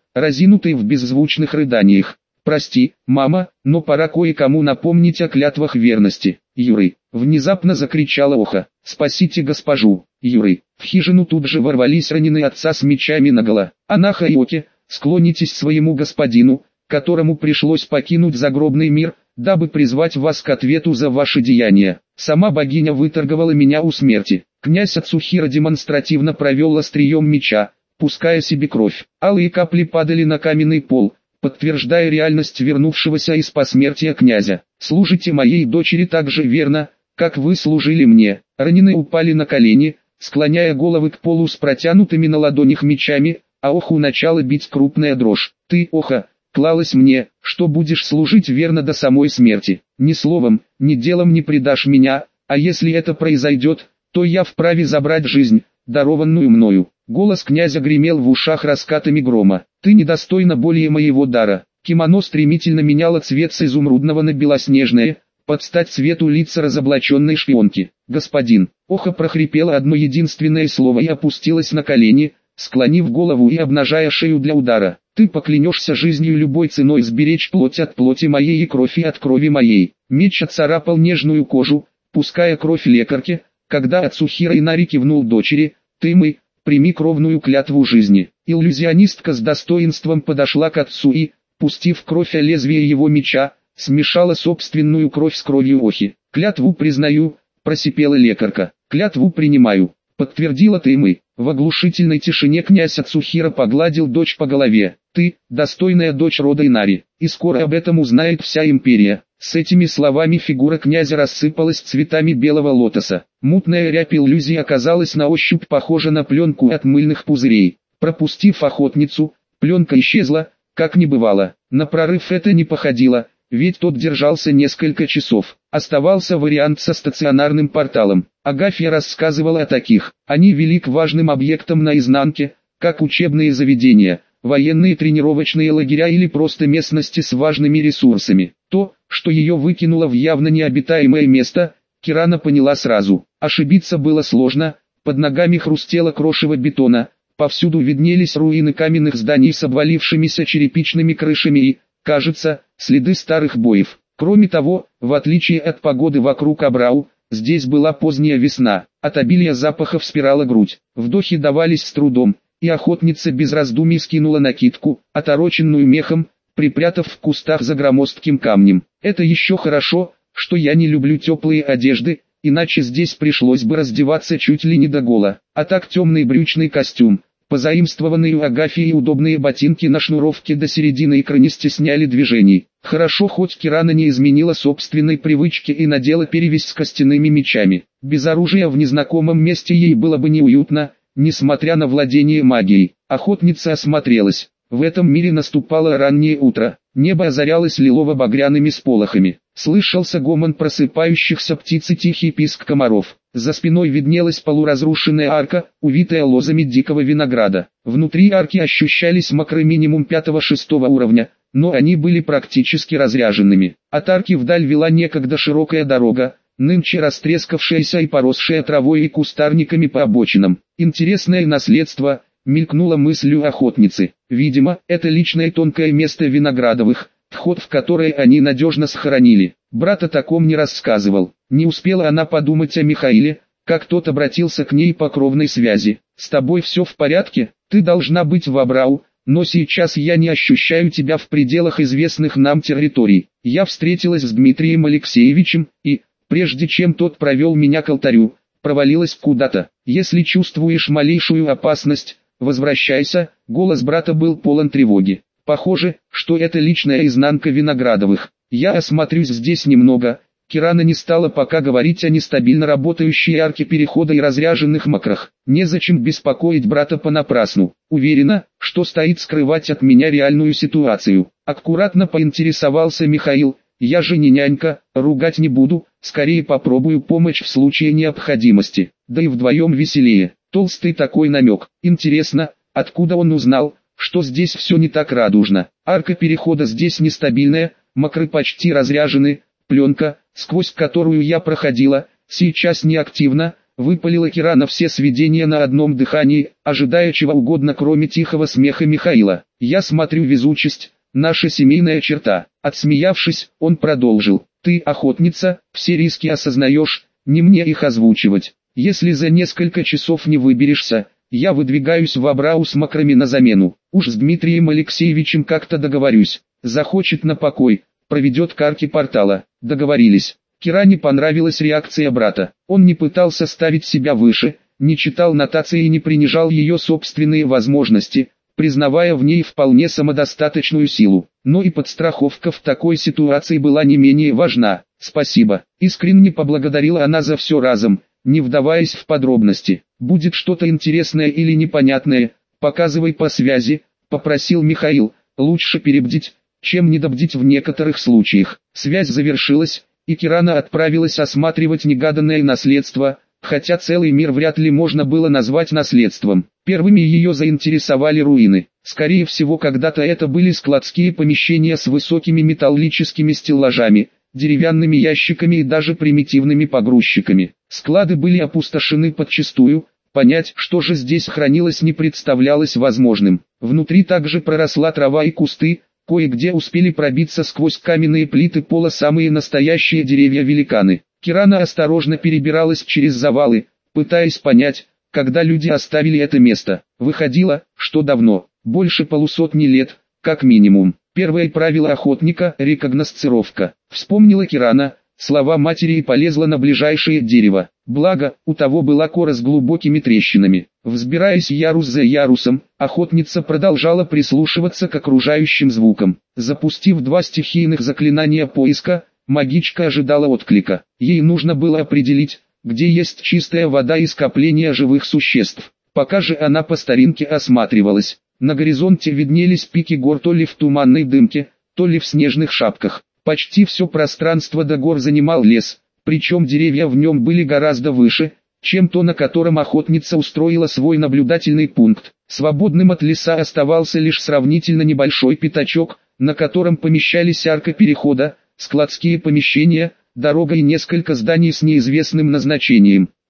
разинутые в беззвучных рыданиях. «Прости, мама, но пора кое-кому напомнить о клятвах верности». «Юры!» — внезапно закричала Оха. «Спасите госпожу!» «Юры!» В хижину тут же ворвались раненые отца с мечами наголо. «Анаха и Оки, склонитесь своему господину, которому пришлось покинуть загробный мир, дабы призвать вас к ответу за ваши деяния. Сама богиня выторговала меня у смерти». Князь Ацухира демонстративно провел острием меча, пуская себе кровь. Алые капли падали на каменный пол, подтверждая реальность вернувшегося из посмертия князя. «Служите моей дочери так же верно, как вы служили мне». Раненые упали на колени, склоняя головы к полу с протянутыми на ладонях мечами, а Оху начала бить крупная дрожь. «Ты, Оха, клялась мне, что будешь служить верно до самой смерти. Ни словом, ни делом не предашь меня, а если это произойдет, то я вправе забрать жизнь, дарованную мною». Голос князя гремел в ушах раскатами грома. «Ты недостойна более моего дара». Кимоно стремительно меняло цвет с изумрудного на белоснежное, под стать цвету лица разоблаченной шпионки. «Господин!» Оха прохрипела одно единственное слово и опустилась на колени, склонив голову и обнажая шею для удара. «Ты поклянешься жизнью любой ценой сберечь плоть от плоти моей и кровь от крови моей». Меч отцарапал нежную кожу, пуская кровь лекарке, когда Ацухира Инари кивнул дочери: «Ты мы, прими кровную клятву жизни». Иллюзионистка с достоинством подошла к отцу и, пустив кровь о лезвие его меча, смешала собственную кровь с кровью Охи. «Клятву признаю», — просипела лекарка. «Клятву принимаю», — подтвердила Таймы. В оглушительной тишине князь Ацухира погладил дочь по голове. «Ты, достойная дочь рода Инари, и скоро об этом узнает вся империя». С этими словами фигура князя рассыпалась цветами белого лотоса. Мутная рябь иллюзии оказалась на ощупь похожа на пленку от мыльных пузырей. Пропустив охотницу, пленка исчезла, как не бывало. На прорыв это не походило, ведь тот держался несколько часов. Оставался вариант со стационарным порталом. Агафья рассказывала о таких. Они вели к важным объектам на изнанке, как учебные заведения, военные тренировочные лагеря или просто местности с важными ресурсами. То, что ее выкинуло в явно необитаемое место, Кирана поняла сразу. Ошибиться было сложно, под ногами хрустело крошево бетона, повсюду виднелись руины каменных зданий с обвалившимися черепичными крышами и, кажется, следы старых боев. Кроме того, в отличие от погоды вокруг Абрау, здесь была поздняя весна, от обилия запахов спирала грудь. Вдохи давались с трудом, и охотница без раздумий скинула накидку, отороченную мехом, припрятав в кустах за громоздким камнем. «Это еще хорошо, что я не люблю теплые одежды, иначе здесь пришлось бы раздеваться чуть ли не до гола. А так темный брючный костюм, позаимствованные у Агафьи удобные ботинки на шнуровке до середины икры не стесняли движений. Хорошо, хоть Кирана не изменила собственной привычки и надела перевязь с костяными мечами. Без оружия в незнакомом месте ей было бы неуютно, несмотря на владение магией. Охотница осмотрелась. В этом мире наступало раннее утро, небо озарялось лилово-багряными сполохами. Слышался гомон просыпающихся птиц и тихий писк комаров. За спиной виднелась полуразрушенная арка, увитая лозами дикого винограда. Внутри арки ощущались мокры минимум пятого-шестого уровня, но они были практически разряженными. От арки вдаль вела некогда широкая дорога, нынче растрескавшаяся и поросшая травой и кустарниками по обочинам. Интересное наследство, мелькнула мыслью охотницы. Видимо, это личное тонкое место Виноградовых, вход в которое они надежно сохранили. Брат о таком не рассказывал. Не успела она подумать о Михаиле, как тот обратился к ней по кровной связи. «С тобой все в порядке? Ты должна быть в Абрау, но сейчас я не ощущаю тебя в пределах известных нам территорий». Я встретилась с Дмитрием Алексеевичем, и, прежде чем тот провел меня к алтарю, провалилась куда-то. «Если чувствуешь малейшую опасность, возвращайся». Голос брата был полон тревоги. Похоже, что это личная изнанка Виноградовых. Я осмотрюсь здесь немного. Кирана не стала пока говорить о нестабильно работающей арке перехода и разряженных макрах. Незачем беспокоить брата понапрасну. Уверена, что стоит скрывать от меня реальную ситуацию. Аккуратно поинтересовался Михаил. Я же не нянька, ругать не буду, скорее попробую помочь в случае необходимости. Да и вдвоем веселее. Толстый такой намек. Интересно, откуда он узнал, что здесь все не так радужно. Арка перехода здесь нестабильная, мокры почти разряжены, пленка, сквозь которую я проходила, сейчас неактивна, выпалила Кирана все сведения на одном дыхании, ожидая чего угодно кроме тихого смеха Михаила. «Я смотрю, везучесть – наша семейная черта». Отсмеявшись, он продолжил. «Ты, охотница, все риски осознаешь, не мне их озвучивать. Если за несколько часов не выберешься, я выдвигаюсь в Абрау с макрами на замену. Уж с Дмитрием Алексеевичем как-то договорюсь. Захочет на покой, проведет к арке портала». Договорились. Киране понравилась реакция брата. Он не пытался ставить себя выше, не читал нотации и не принижал ее собственные возможности, признавая в ней вполне самодостаточную силу. Но и подстраховка в такой ситуации была не менее важна. «Спасибо», — искренне поблагодарила она за все разом, не вдаваясь в подробности. «Будет что-то интересное или непонятное, показывай по связи», — попросил Михаил. «Лучше перебдить, чем недобдить в некоторых случаях». Связь завершилась, и Кирана отправилась осматривать негаданное наследство, хотя целый мир вряд ли можно было назвать наследством. Первыми ее заинтересовали руины. Скорее всего, когда-то это были складские помещения с высокими металлическими стеллажами, деревянными ящиками и даже примитивными погрузчиками. Склады были опустошены подчистую, понять, что же здесь хранилось, не представлялось возможным. Внутри также проросла трава и кусты, кое-где успели пробиться сквозь каменные плиты пола самые настоящие деревья-великаны. Кирана осторожно перебиралась через завалы, пытаясь понять, когда люди оставили это место. Выходило, что давно, больше полусотни лет, как минимум. Первое правило охотника – рекогносцировка. Вспомнила Кирана слова матери и полезла на ближайшее дерево. Благо, у того была кора с глубокими трещинами. Взбираясь ярус за ярусом, охотница продолжала прислушиваться к окружающим звукам. Запустив два стихийных заклинания поиска, магичка ожидала отклика. Ей нужно было определить, где есть чистая вода и скопление живых существ. Пока же она по старинке осматривалась. На горизонте виднелись пики гор то ли в туманной дымке, то ли в снежных шапках. Почти все пространство до гор занимал лес, причем деревья в нем были гораздо выше, чем то, на котором охотница устроила свой наблюдательный пункт. Свободным от леса оставался лишь сравнительно небольшой пятачок, на котором помещались арка перехода, складские помещения, дорога и несколько зданий с неизвестным назначением.